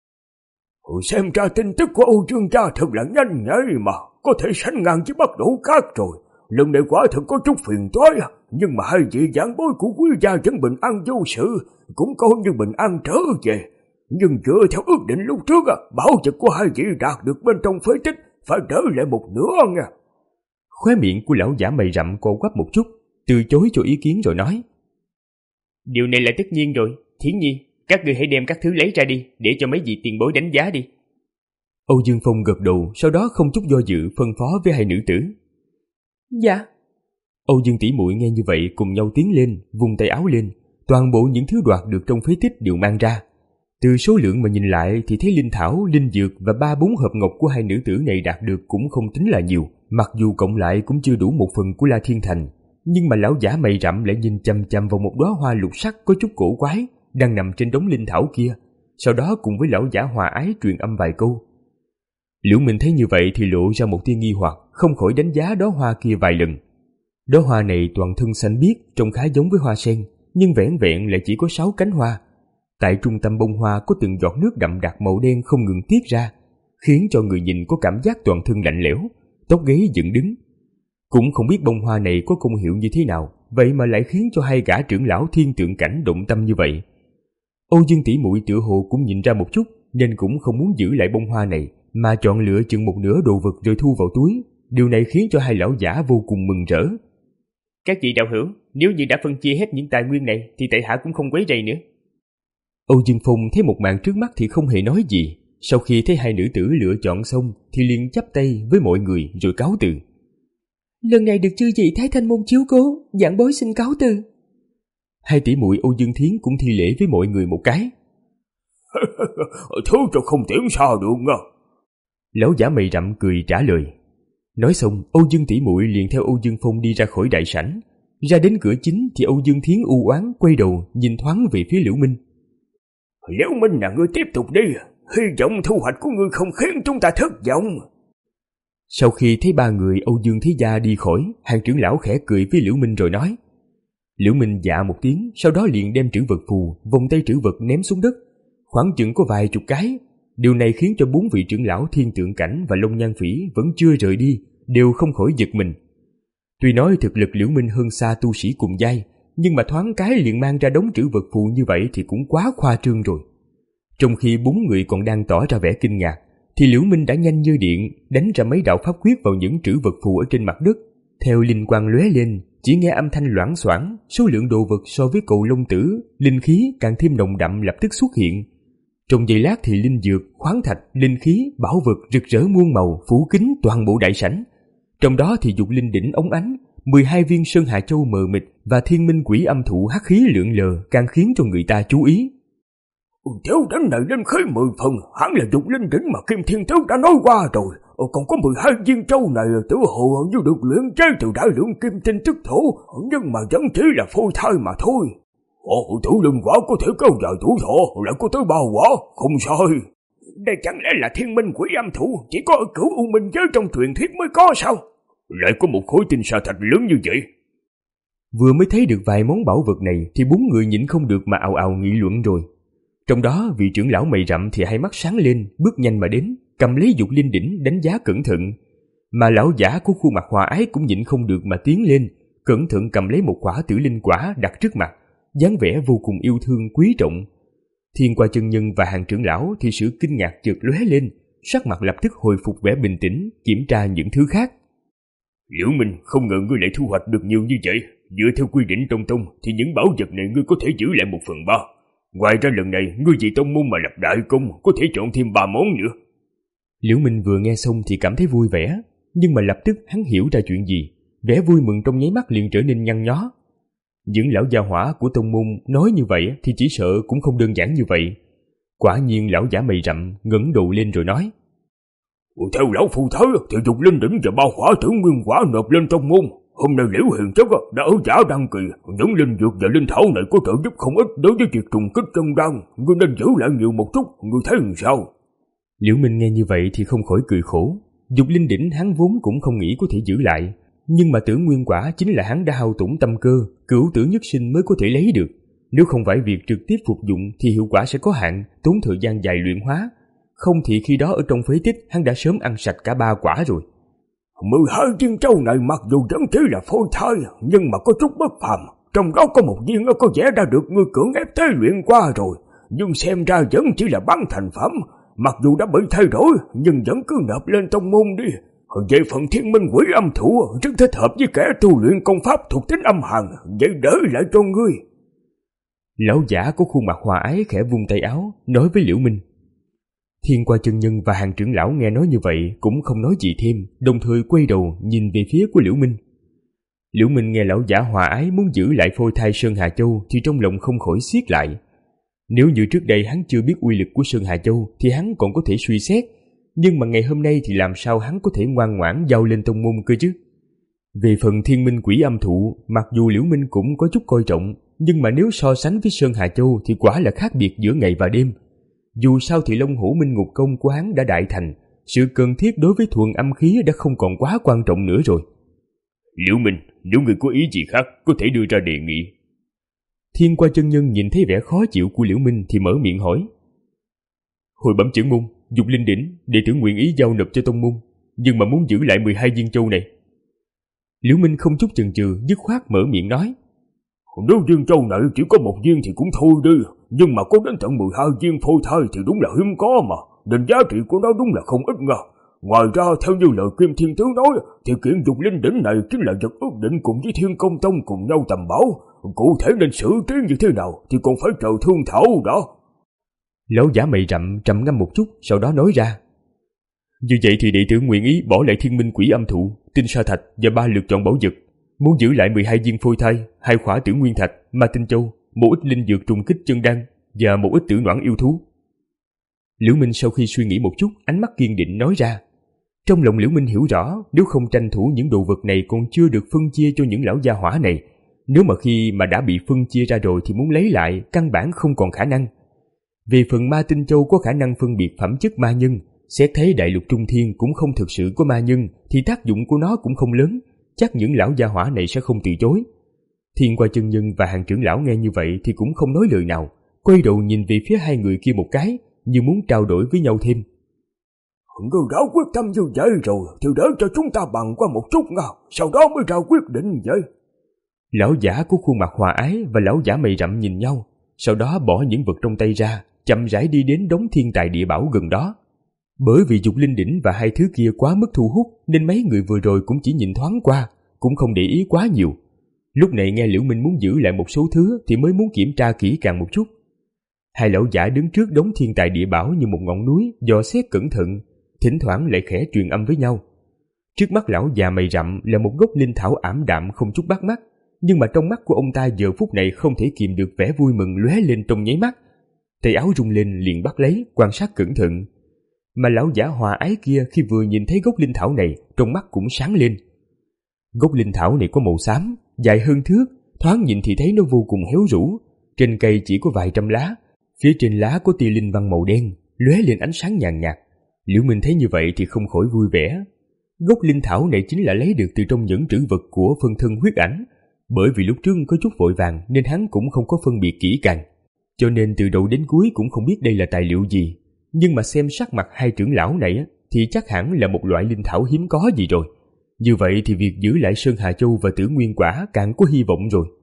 Xem ra tin tức của Âu Dương gia thật là nhanh nhạy mà, có thể sánh ngang với Bắc Đỗ khác rồi. Lần này quả thực có chút phiền toái, nhưng mà hai vị giảng bối của quý gia vẫn bình an vô sự, cũng coi như bình an trở về. Nhưng dựa theo ước định lúc trước, bảo vật của hai vị đạt được bên trong phế tích phải đỡ lại một nửa nha. Khóe miệng của lão giả mày rậm co quắp một chút, từ chối cho ý kiến rồi nói. Điều này là tất nhiên rồi, Thiến Nhi, các ngươi hãy đem các thứ lấy ra đi, để cho mấy vị tiền bối đánh giá đi. Âu Dương Phong gật đầu, sau đó không chút do dự phân phó với hai nữ tử. Dạ. Âu Dương tỷ muội nghe như vậy cùng nhau tiến lên, vung tay áo lên, toàn bộ những thứ đoạt được trong phế tích đều mang ra. Từ số lượng mà nhìn lại thì thấy linh thảo, linh dược và ba bốn hộp ngọc của hai nữ tử này đạt được cũng không tính là nhiều, mặc dù cộng lại cũng chưa đủ một phần của La Thiên Thành. Nhưng mà lão giả mày rậm lại nhìn chằm chằm vào một đóa hoa lục sắc có chút cổ quái đang nằm trên đống linh thảo kia, sau đó cùng với lão giả hòa ái truyền âm vài câu. Liễu Minh thấy như vậy thì lộ ra một tia nghi hoặc, không khỏi đánh giá đóa hoa kia vài lần. Đóa hoa này toàn thân xanh biếc, trông khá giống với hoa sen, nhưng vẻn vẹn lại chỉ có sáu cánh hoa. Tại trung tâm bông hoa có từng giọt nước đậm đặc màu đen không ngừng tiết ra, khiến cho người nhìn có cảm giác toàn thân lạnh lẽo, tóc gáy dựng đứng. Cũng không biết bông hoa này có công hiệu như thế nào, vậy mà lại khiến cho hai gã trưởng lão thiên tượng cảnh động tâm như vậy. Âu Dương tỷ muội tựa hồ cũng nhìn ra một chút, nên cũng không muốn giữ lại bông hoa này, mà chọn lựa chừng một nửa đồ vật rồi thu vào túi. Điều này khiến cho hai lão giả vô cùng mừng rỡ. Các vị đạo hữu, nếu như đã phân chia hết những tài nguyên này thì tại hạ cũng không quấy rầy nữa. Âu Dương Phong thấy một màn trước mắt thì không hề nói gì. Sau khi thấy hai nữ tử lựa chọn xong thì liền chắp tay với mọi người rồi cáo từ. Lần này được chư vị Thái Thanh môn chiếu cố, giảng bối xin cáo từ. Hai tỷ muội Âu Dương Thiến cũng thi lễ với mọi người một cái. Thứ cho không tiễn sao được nha. Lão giả mày rậm cười trả lời. Nói xong, Âu Dương tỷ muội liền theo Âu Dương Phong đi ra khỏi đại sảnh. Ra đến cửa chính thì Âu Dương Thiến u oán quay đầu nhìn thoáng về phía Liễu Minh. Liễu Minh là ngươi tiếp tục đi, hy vọng thu hoạch của ngươi không khiến chúng ta thất vọng. Sau khi thấy ba người Âu Dương Thế Gia đi khỏi, Hàng trưởng lão khẽ cười với Liễu Minh rồi nói. Liễu Minh dạ một tiếng, sau đó liền đem trữ vật phù, vòng tay trữ vật ném xuống đất. Khoảng chừng có vài chục cái. Điều này khiến cho bốn vị trưởng lão Thiên Tượng Cảnh và Long Nhan Phỉ vẫn chưa rời đi, đều không khỏi giật mình. Tuy nói thực lực Liễu Minh hơn xa tu sĩ cùng giai, nhưng mà thoáng cái liền mang ra đống trữ vật phù như vậy thì cũng quá khoa trương rồi. Trong khi bốn người còn đang tỏ ra vẻ kinh ngạc, thì Liễu Minh đã nhanh như điện đánh ra mấy đạo pháp quyết vào những trữ vật phù ở trên mặt đất. Theo linh quang lóe lên, chỉ nghe âm thanh loảng xoảng, số lượng đồ vật so với cầu Long Tử, linh khí càng thêm nồng đậm lập tức xuất hiện. Trong giây lát thì linh dược, khoáng thạch, linh khí, bảo vật rực rỡ muôn màu phủ kín toàn bộ đại sảnh. Trong đó thì dục linh đỉnh óng ánh, mười hai viên sơn hà châu mờ mịt và thiên minh quỷ âm thụ hắc khí lượn lờ càng khiến cho người ta chú ý. Thiếu đánh này linh khí mười phần, hẳn là dục linh đỉnh mà Kim Thiên Tứ đã nói qua rồi. Còn có mười hai viên châu này tử hồ như được luyện chế từ đại lượng kim tinh tức thổ, nhưng mà vẫn chỉ là phôi thai mà thôi. Ồ, tử linh quả có thể kéo dài tuổi thọ, lại có tới ba quả, không sai. Đây chẳng lẽ là thiên minh quỷ âm thụ chỉ có ở cửu U Minh giới trong truyền thuyết mới có sao? Lại có một khối tinh sa thạch lớn như vậy. Vừa mới thấy được vài món bảo vật này thì bốn người nhịn không được mà ào ào nghị luận rồi. Trong đó vị trưởng lão mày rậm thì hai mắt sáng lên, bước nhanh mà đến, cầm lấy dục linh đỉnh đánh giá cẩn thận. Mà lão giả của khuôn mặt hòa ái cũng nhịn không được mà tiến lên, cẩn thận cầm lấy một quả tử linh quả đặt trước mặt, dáng vẻ vô cùng yêu thương quý trọng. Thiên Qua chân nhân và Hàng trưởng lão thì sự kinh ngạc chợt lóe lên, sắc mặt lập tức hồi phục vẻ bình tĩnh, kiểm tra những thứ khác. Liễu Minh, không ngờ ngươi lại thu hoạch được nhiều như vậy. Dựa theo quy định trong tông thì những bảo vật này ngươi có thể giữ lại một phần ba. Ngoài ra lần này ngươi vì tông môn mà lập đại công, có thể chọn thêm ba món nữa. Liễu Minh vừa nghe xong thì cảm thấy vui vẻ, nhưng mà lập tức hắn hiểu ra chuyện gì, vẻ vui mừng trong nháy mắt liền trở nên nhăn nhó. Những lão gia hỏa của tông môn nói như vậy thì chỉ sợ cũng không đơn giản như vậy. Quả nhiên lão giả mày rậm ngẩng đầu lên rồi nói. Theo lão phu thấy thì dục linh đỉnh và ba hỏa tử nguyên quả nộp lên tông môn. Hôm nay Liễu Hiền Chất đã ở giả đăng kỳ, những linh dược và linh thảo này có trợ giúp không ít đối với việc trùng kích chân đan. Ngươi nên giữ lại nhiều một chút, ngươi thấy làm sao? Liễu Minh nghe như vậy thì không khỏi cười khổ. Dục linh đỉnh hắn vốn cũng không nghĩ có thể giữ lại, nhưng mà tử nguyên quả chính là hắn đã hao tổn tâm cơ, cửu tử nhất sinh mới có thể lấy được. Nếu không phải việc trực tiếp phục dụng thì hiệu quả sẽ có hạn, tốn thời gian dài luyện hóa. Không thì khi đó ở trong phế tích hắn đã sớm ăn sạch cả ba quả rồi. Mười hai viên châu này mặc dù vẫn chỉ là phôi thai, nhưng mà có chút bất phàm. Trong đó có một viên có vẻ đã được ngươi cưỡng ép tế luyện qua rồi, nhưng xem ra vẫn chỉ là bán thành phẩm. Mặc dù đã bị thay đổi, nhưng vẫn cứ nộp lên tông môn đi. Về phần thiên minh quỷ âm thụ rất thích hợp với kẻ tu luyện công pháp thuộc tính âm hàn, vậy đỡ lại cho ngươi. Lão giả có khuôn mặt hòa ái khẽ vung tay áo, nói với Liễu Minh. Thiên Qua chân nhân và Hàng trưởng lão nghe nói như vậy cũng không nói gì thêm, đồng thời quay đầu nhìn về phía của Liễu Minh. Liễu Minh nghe lão giả hòa ái muốn giữ lại phôi thai Sơn Hà Châu thì trong lòng không khỏi siết lại. Nếu như trước đây hắn chưa biết uy lực của Sơn Hà Châu thì hắn còn có thể suy xét, nhưng mà ngày hôm nay thì làm sao hắn có thể ngoan ngoãn giao lên tông môn cơ chứ? Về phần thiên minh quỷ âm thụ, mặc dù Liễu Minh cũng có chút coi trọng, nhưng mà nếu so sánh với Sơn Hà Châu thì quả là khác biệt giữa ngày và đêm. Dù sao thì Long Hổ Minh Ngục Công của hắn đã đại thành, sự cần thiết đối với thuần âm khí đã không còn quá quan trọng nữa rồi. Liễu Minh, nếu người có ý gì khác có thể đưa ra đề nghị. Thiên Qua chân nhân nhìn thấy vẻ khó chịu của Liễu Minh thì mở miệng hỏi. Hồi bẩm trưởng môn, dục linh đỉnh đệ tử nguyện ý giao nộp cho tông môn, nhưng mà muốn giữ lại mười hai viên châu này. Liễu Minh không chút chần chừ, dứt khoát mở miệng nói. Nếu viên châu này chỉ có một viên thì cũng thôi đi, nhưng mà có đến tận mười hai viên phôi thai thì đúng là hiếm có mà, nên giá trị của nó đúng là không ít nha. Ngoài ra theo như lời Kim Thiên Tướng nói thì kiện dục linh đỉnh này chính là vật ước định cùng với Thiên Công Tông cùng nhau tầm bảo. Cụ thể nên xử trí như thế nào thì còn phải chờ thương thảo đó. Lão giả mày rậm trầm ngâm một chút, sau đó nói ra. Như vậy thì đệ tử nguyện ý bỏ lại thiên minh quỷ âm thụ, tinh sa thạch và ba lượt chọn bảo vật, muốn giữ lại mười hai viên phôi thai, hai khỏa tử nguyên thạch, ma tinh châu, một ít linh dược trùng kích chân đan và một ít tử noãn yêu thú. Liễu Minh sau khi suy nghĩ một chút, ánh mắt kiên định nói ra. Trong lòng Liễu Minh hiểu rõ, nếu không tranh thủ những đồ vật này còn chưa được phân chia cho những lão gia hỏa này, nếu mà khi mà đã bị phân chia ra rồi thì muốn lấy lại căn bản không còn khả năng. Về phần ma tinh châu có khả năng phân biệt phẩm chất ma nhân, xét thấy đại lục trung thiên cũng không thực sự có ma nhân thì tác dụng của nó cũng không lớn, chắc những lão gia hỏa này sẽ không từ chối. Thiên Qua chân nhân và Hàng trưởng lão nghe như vậy thì cũng không nói lời nào, quay đầu nhìn về phía hai người kia một cái, như muốn trao đổi với nhau thêm. Ngươi đã quyết tâm như vậy rồi thì để cho chúng ta bằng qua một chút nào, sau đó mới ra quyết định vậy. Lão giả có khuôn mặt hòa ái và lão giả mày rậm nhìn nhau, sau đó bỏ những vật trong tay ra, chậm rãi đi đến đống thiên tài địa bảo gần đó. Bởi vì dục linh đỉnh và hai thứ kia quá mức thu hút nên mấy người vừa rồi cũng chỉ nhìn thoáng qua, cũng không để ý quá nhiều. Lúc này nghe Liễu Minh muốn giữ lại một số thứ thì mới muốn kiểm tra kỹ càng một chút. Hai lão giả đứng trước đống thiên tài địa bảo như một ngọn núi, dò xét cẩn thận, thỉnh thoảng lại khẽ truyền âm với nhau. Trước mắt lão già mày rậm là một gốc linh thảo ảm đạm không chút bắt mắt, nhưng mà trong mắt của ông ta giờ phút này không thể kìm được vẻ vui mừng lóe lên trong nháy mắt. Tay áo rung lên liền bắt lấy, quan sát cẩn thận. Mà lão giả hòa ái kia khi vừa nhìn thấy gốc linh thảo này, trong mắt cũng sáng lên. Gốc linh thảo này có màu xám, dài hơn thước, thoáng nhìn thì thấy nó vô cùng héo rũ. Trên cây chỉ có vài trăm lá, phía trên lá có tia linh văn màu đen, lóe lên ánh sáng nhàn nhạt. Liễu Minh thấy như vậy thì không khỏi vui vẻ. Gốc linh thảo này chính là lấy được từ trong những trữ vật của phân thân huyết ảnh. Bởi vì lúc trước có chút vội vàng nên hắn cũng không có phân biệt kỹ càng, cho nên từ đầu đến cuối cũng không biết đây là tài liệu gì. Nhưng mà xem sắc mặt hai trưởng lão này thì chắc hẳn là một loại linh thảo hiếm có gì rồi. Như vậy thì việc giữ lại Sơn Hà Châu và Tử Nguyên Quả càng có hy vọng rồi.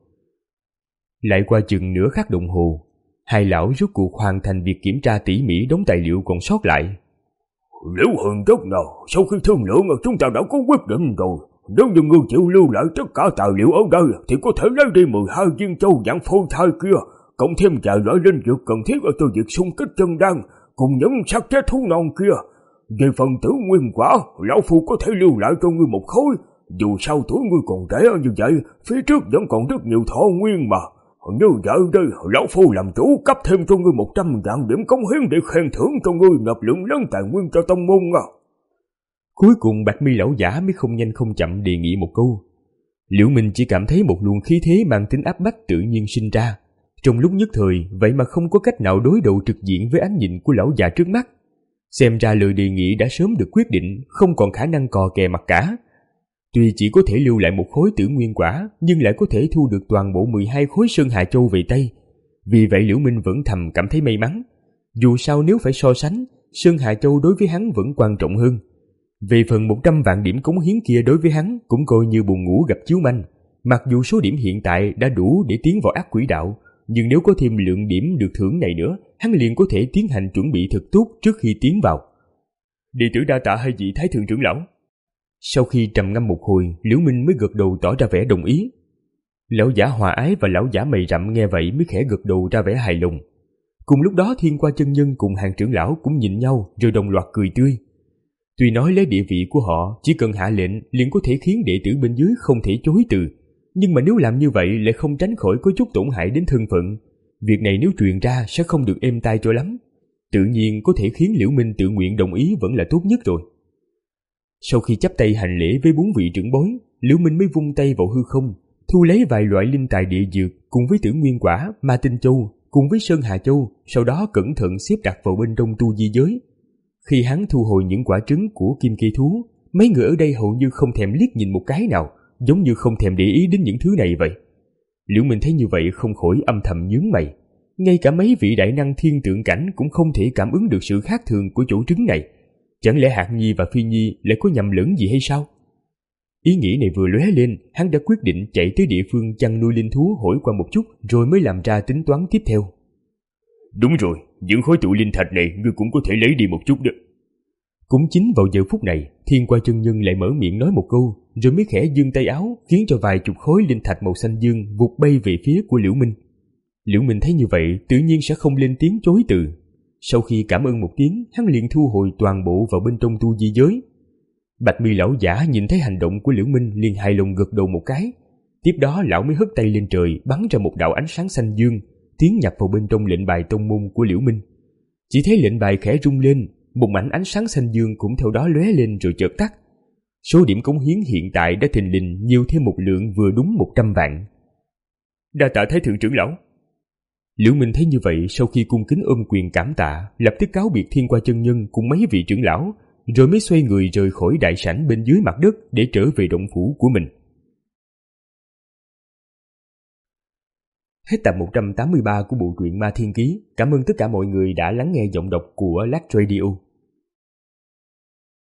Lại qua chừng nửa khắc đồng hồ, hai lão rốt cuộc hoàn thành việc kiểm tra tỉ mỉ đống tài liệu còn sót lại. Liễu Huyền Trúc nào, sau khi thương lượng chúng ta đã có quyết định rồi. Nếu như ngươi chịu lưu lại tất cả tài liệu ở đây thì có thể lấy đi mười hai viên châu dạng phôi thai kia, cộng thêm vài loại linh dược cần thiết ở cho việc xung kích chân đan, cùng những xác chết thú non kia. Về phần Tử Nguyên Quả, lão phu có thể lưu lại cho ngươi một khối. Dù sao tuổi ngươi còn trẻ như vậy, phía trước vẫn còn rất nhiều thọ nguyên mà. Như vậy đây, lão phu làm chủ cấp thêm cho ngươi một trăm vạn điểm cống hiến để khen thưởng cho ngươi nộp lượng lớn tài nguyên cho tông môn à. Cuối cùng Bạch Mi lão giả mới không nhanh không chậm đề nghị một câu. Liễu Minh chỉ cảm thấy một luồng khí thế mang tính áp bách tự nhiên sinh ra. Trong lúc nhất thời, vậy mà không có cách nào đối đầu trực diện với ánh nhìn của lão già trước mắt. Xem ra lời đề nghị đã sớm được quyết định, không còn khả năng cò kè mặt cả. Tuy chỉ có thể lưu lại một khối Tử Nguyên Quả, nhưng lại có thể thu được toàn bộ mười hai khối Sơn Hà Châu về tay. Vì vậy Liễu Minh vẫn thầm cảm thấy may mắn. Dù sao nếu phải so sánh, Sơn Hà Châu đối với hắn vẫn quan trọng hơn. Về phần một trăm vạn điểm cống hiến kia đối với hắn cũng coi như buồn ngủ gặp chiếu manh. Mặc dù số điểm hiện tại đã đủ để tiến vào ác quỷ đạo, nhưng nếu có thêm lượng điểm được thưởng này nữa, hắn liền có thể tiến hành chuẩn bị thật tốt trước khi tiến vào. Đệ tử đa tạ hai vị Thái thượng trưởng lão. Sau khi trầm ngâm một hồi, Liễu Minh mới gật đầu tỏ ra vẻ đồng ý. Lão giả hòa ái và lão giả mày rậm nghe vậy mới khẽ gật đầu ra vẻ hài lòng. Cùng lúc đó Thiên Qua chân nhân cùng Hàng trưởng lão cũng nhìn nhau rồi đồng loạt cười tươi. Tuy nói lấy địa vị của họ, chỉ cần hạ lệnh liền có thể khiến đệ tử bên dưới không thể chối từ, nhưng mà nếu làm như vậy lại không tránh khỏi có chút tổn hại đến thân phận. Việc này nếu truyền ra sẽ không được êm tai cho lắm. Tự nhiên có thể khiến Liễu Minh tự nguyện đồng ý vẫn là tốt nhất rồi. Sau khi chắp tay hành lễ với bốn vị trưởng bối, Liễu Minh mới vung tay vào hư không, thu lấy vài loại linh tài địa dược cùng với Tử Nguyên Quả, Ma Tinh Châu cùng với Sơn Hà Châu, sau đó cẩn thận xếp đặt vào bên trong tu di giới. Khi hắn thu hồi những quả trứng của kim kỳ thú, mấy người ở đây hầu như không thèm liếc nhìn một cái nào, giống như không thèm để ý đến những thứ này vậy. Liễu Minh thấy như vậy không khỏi âm thầm nhướng mày. Ngay cả mấy vị đại năng thiên tượng cảnh cũng không thể cảm ứng được sự khác thường của chỗ trứng này. Chẳng lẽ Hạc Nhi và Phi Nhi lại có nhầm lẫn gì hay sao? Ý nghĩ này vừa lóe lên, hắn đã quyết định chạy tới địa phương chăn nuôi linh thú hỏi qua một chút rồi mới làm ra tính toán tiếp theo. Đúng rồi, những khối tụ linh thạch này ngươi cũng có thể lấy đi một chút đó. Cũng chính vào giờ phút này, Thiên Qua chân nhân lại mở miệng nói một câu, rồi mới khẽ giương tay áo, khiến cho vài chục khối linh thạch màu xanh dương vụt bay về phía của Liễu Minh. Liễu Minh thấy như vậy, tự nhiên sẽ không lên tiếng chối từ. Sau khi cảm ơn một tiếng, hắn liền thu hồi toàn bộ vào bên trong tu di giới. Bạch mi lão giả nhìn thấy hành động của Liễu Minh liền hài lòng gật đầu một cái. Tiếp đó lão mới hất tay lên trời, bắn ra một đạo ánh sáng xanh dương, tiến nhập vào bên trong lệnh bài tông môn của Liễu Minh. Chỉ thấy lệnh bài khẽ rung lên, một mảnh ánh sáng xanh dương cũng theo đó lóe lên rồi chợt tắt. Số điểm cống hiến hiện tại đã thình lình nhiều thêm một lượng vừa đúng một trăm vạn. Đa tạ Thái thượng trưởng lão. Liễu Minh thấy như vậy, sau khi cung kính ôm quyền cảm tạ, lập tức cáo biệt Thiên Qua chân nhân cùng mấy vị trưởng lão, rồi mới xoay người rời khỏi đại sảnh bên dưới mặt đất để trở về động phủ của mình. Hết tập một trăm tám mươi ba của bộ truyện Ma Thiên Ký. Cảm ơn tất cả mọi người đã lắng nghe giọng đọc của Lag Radio.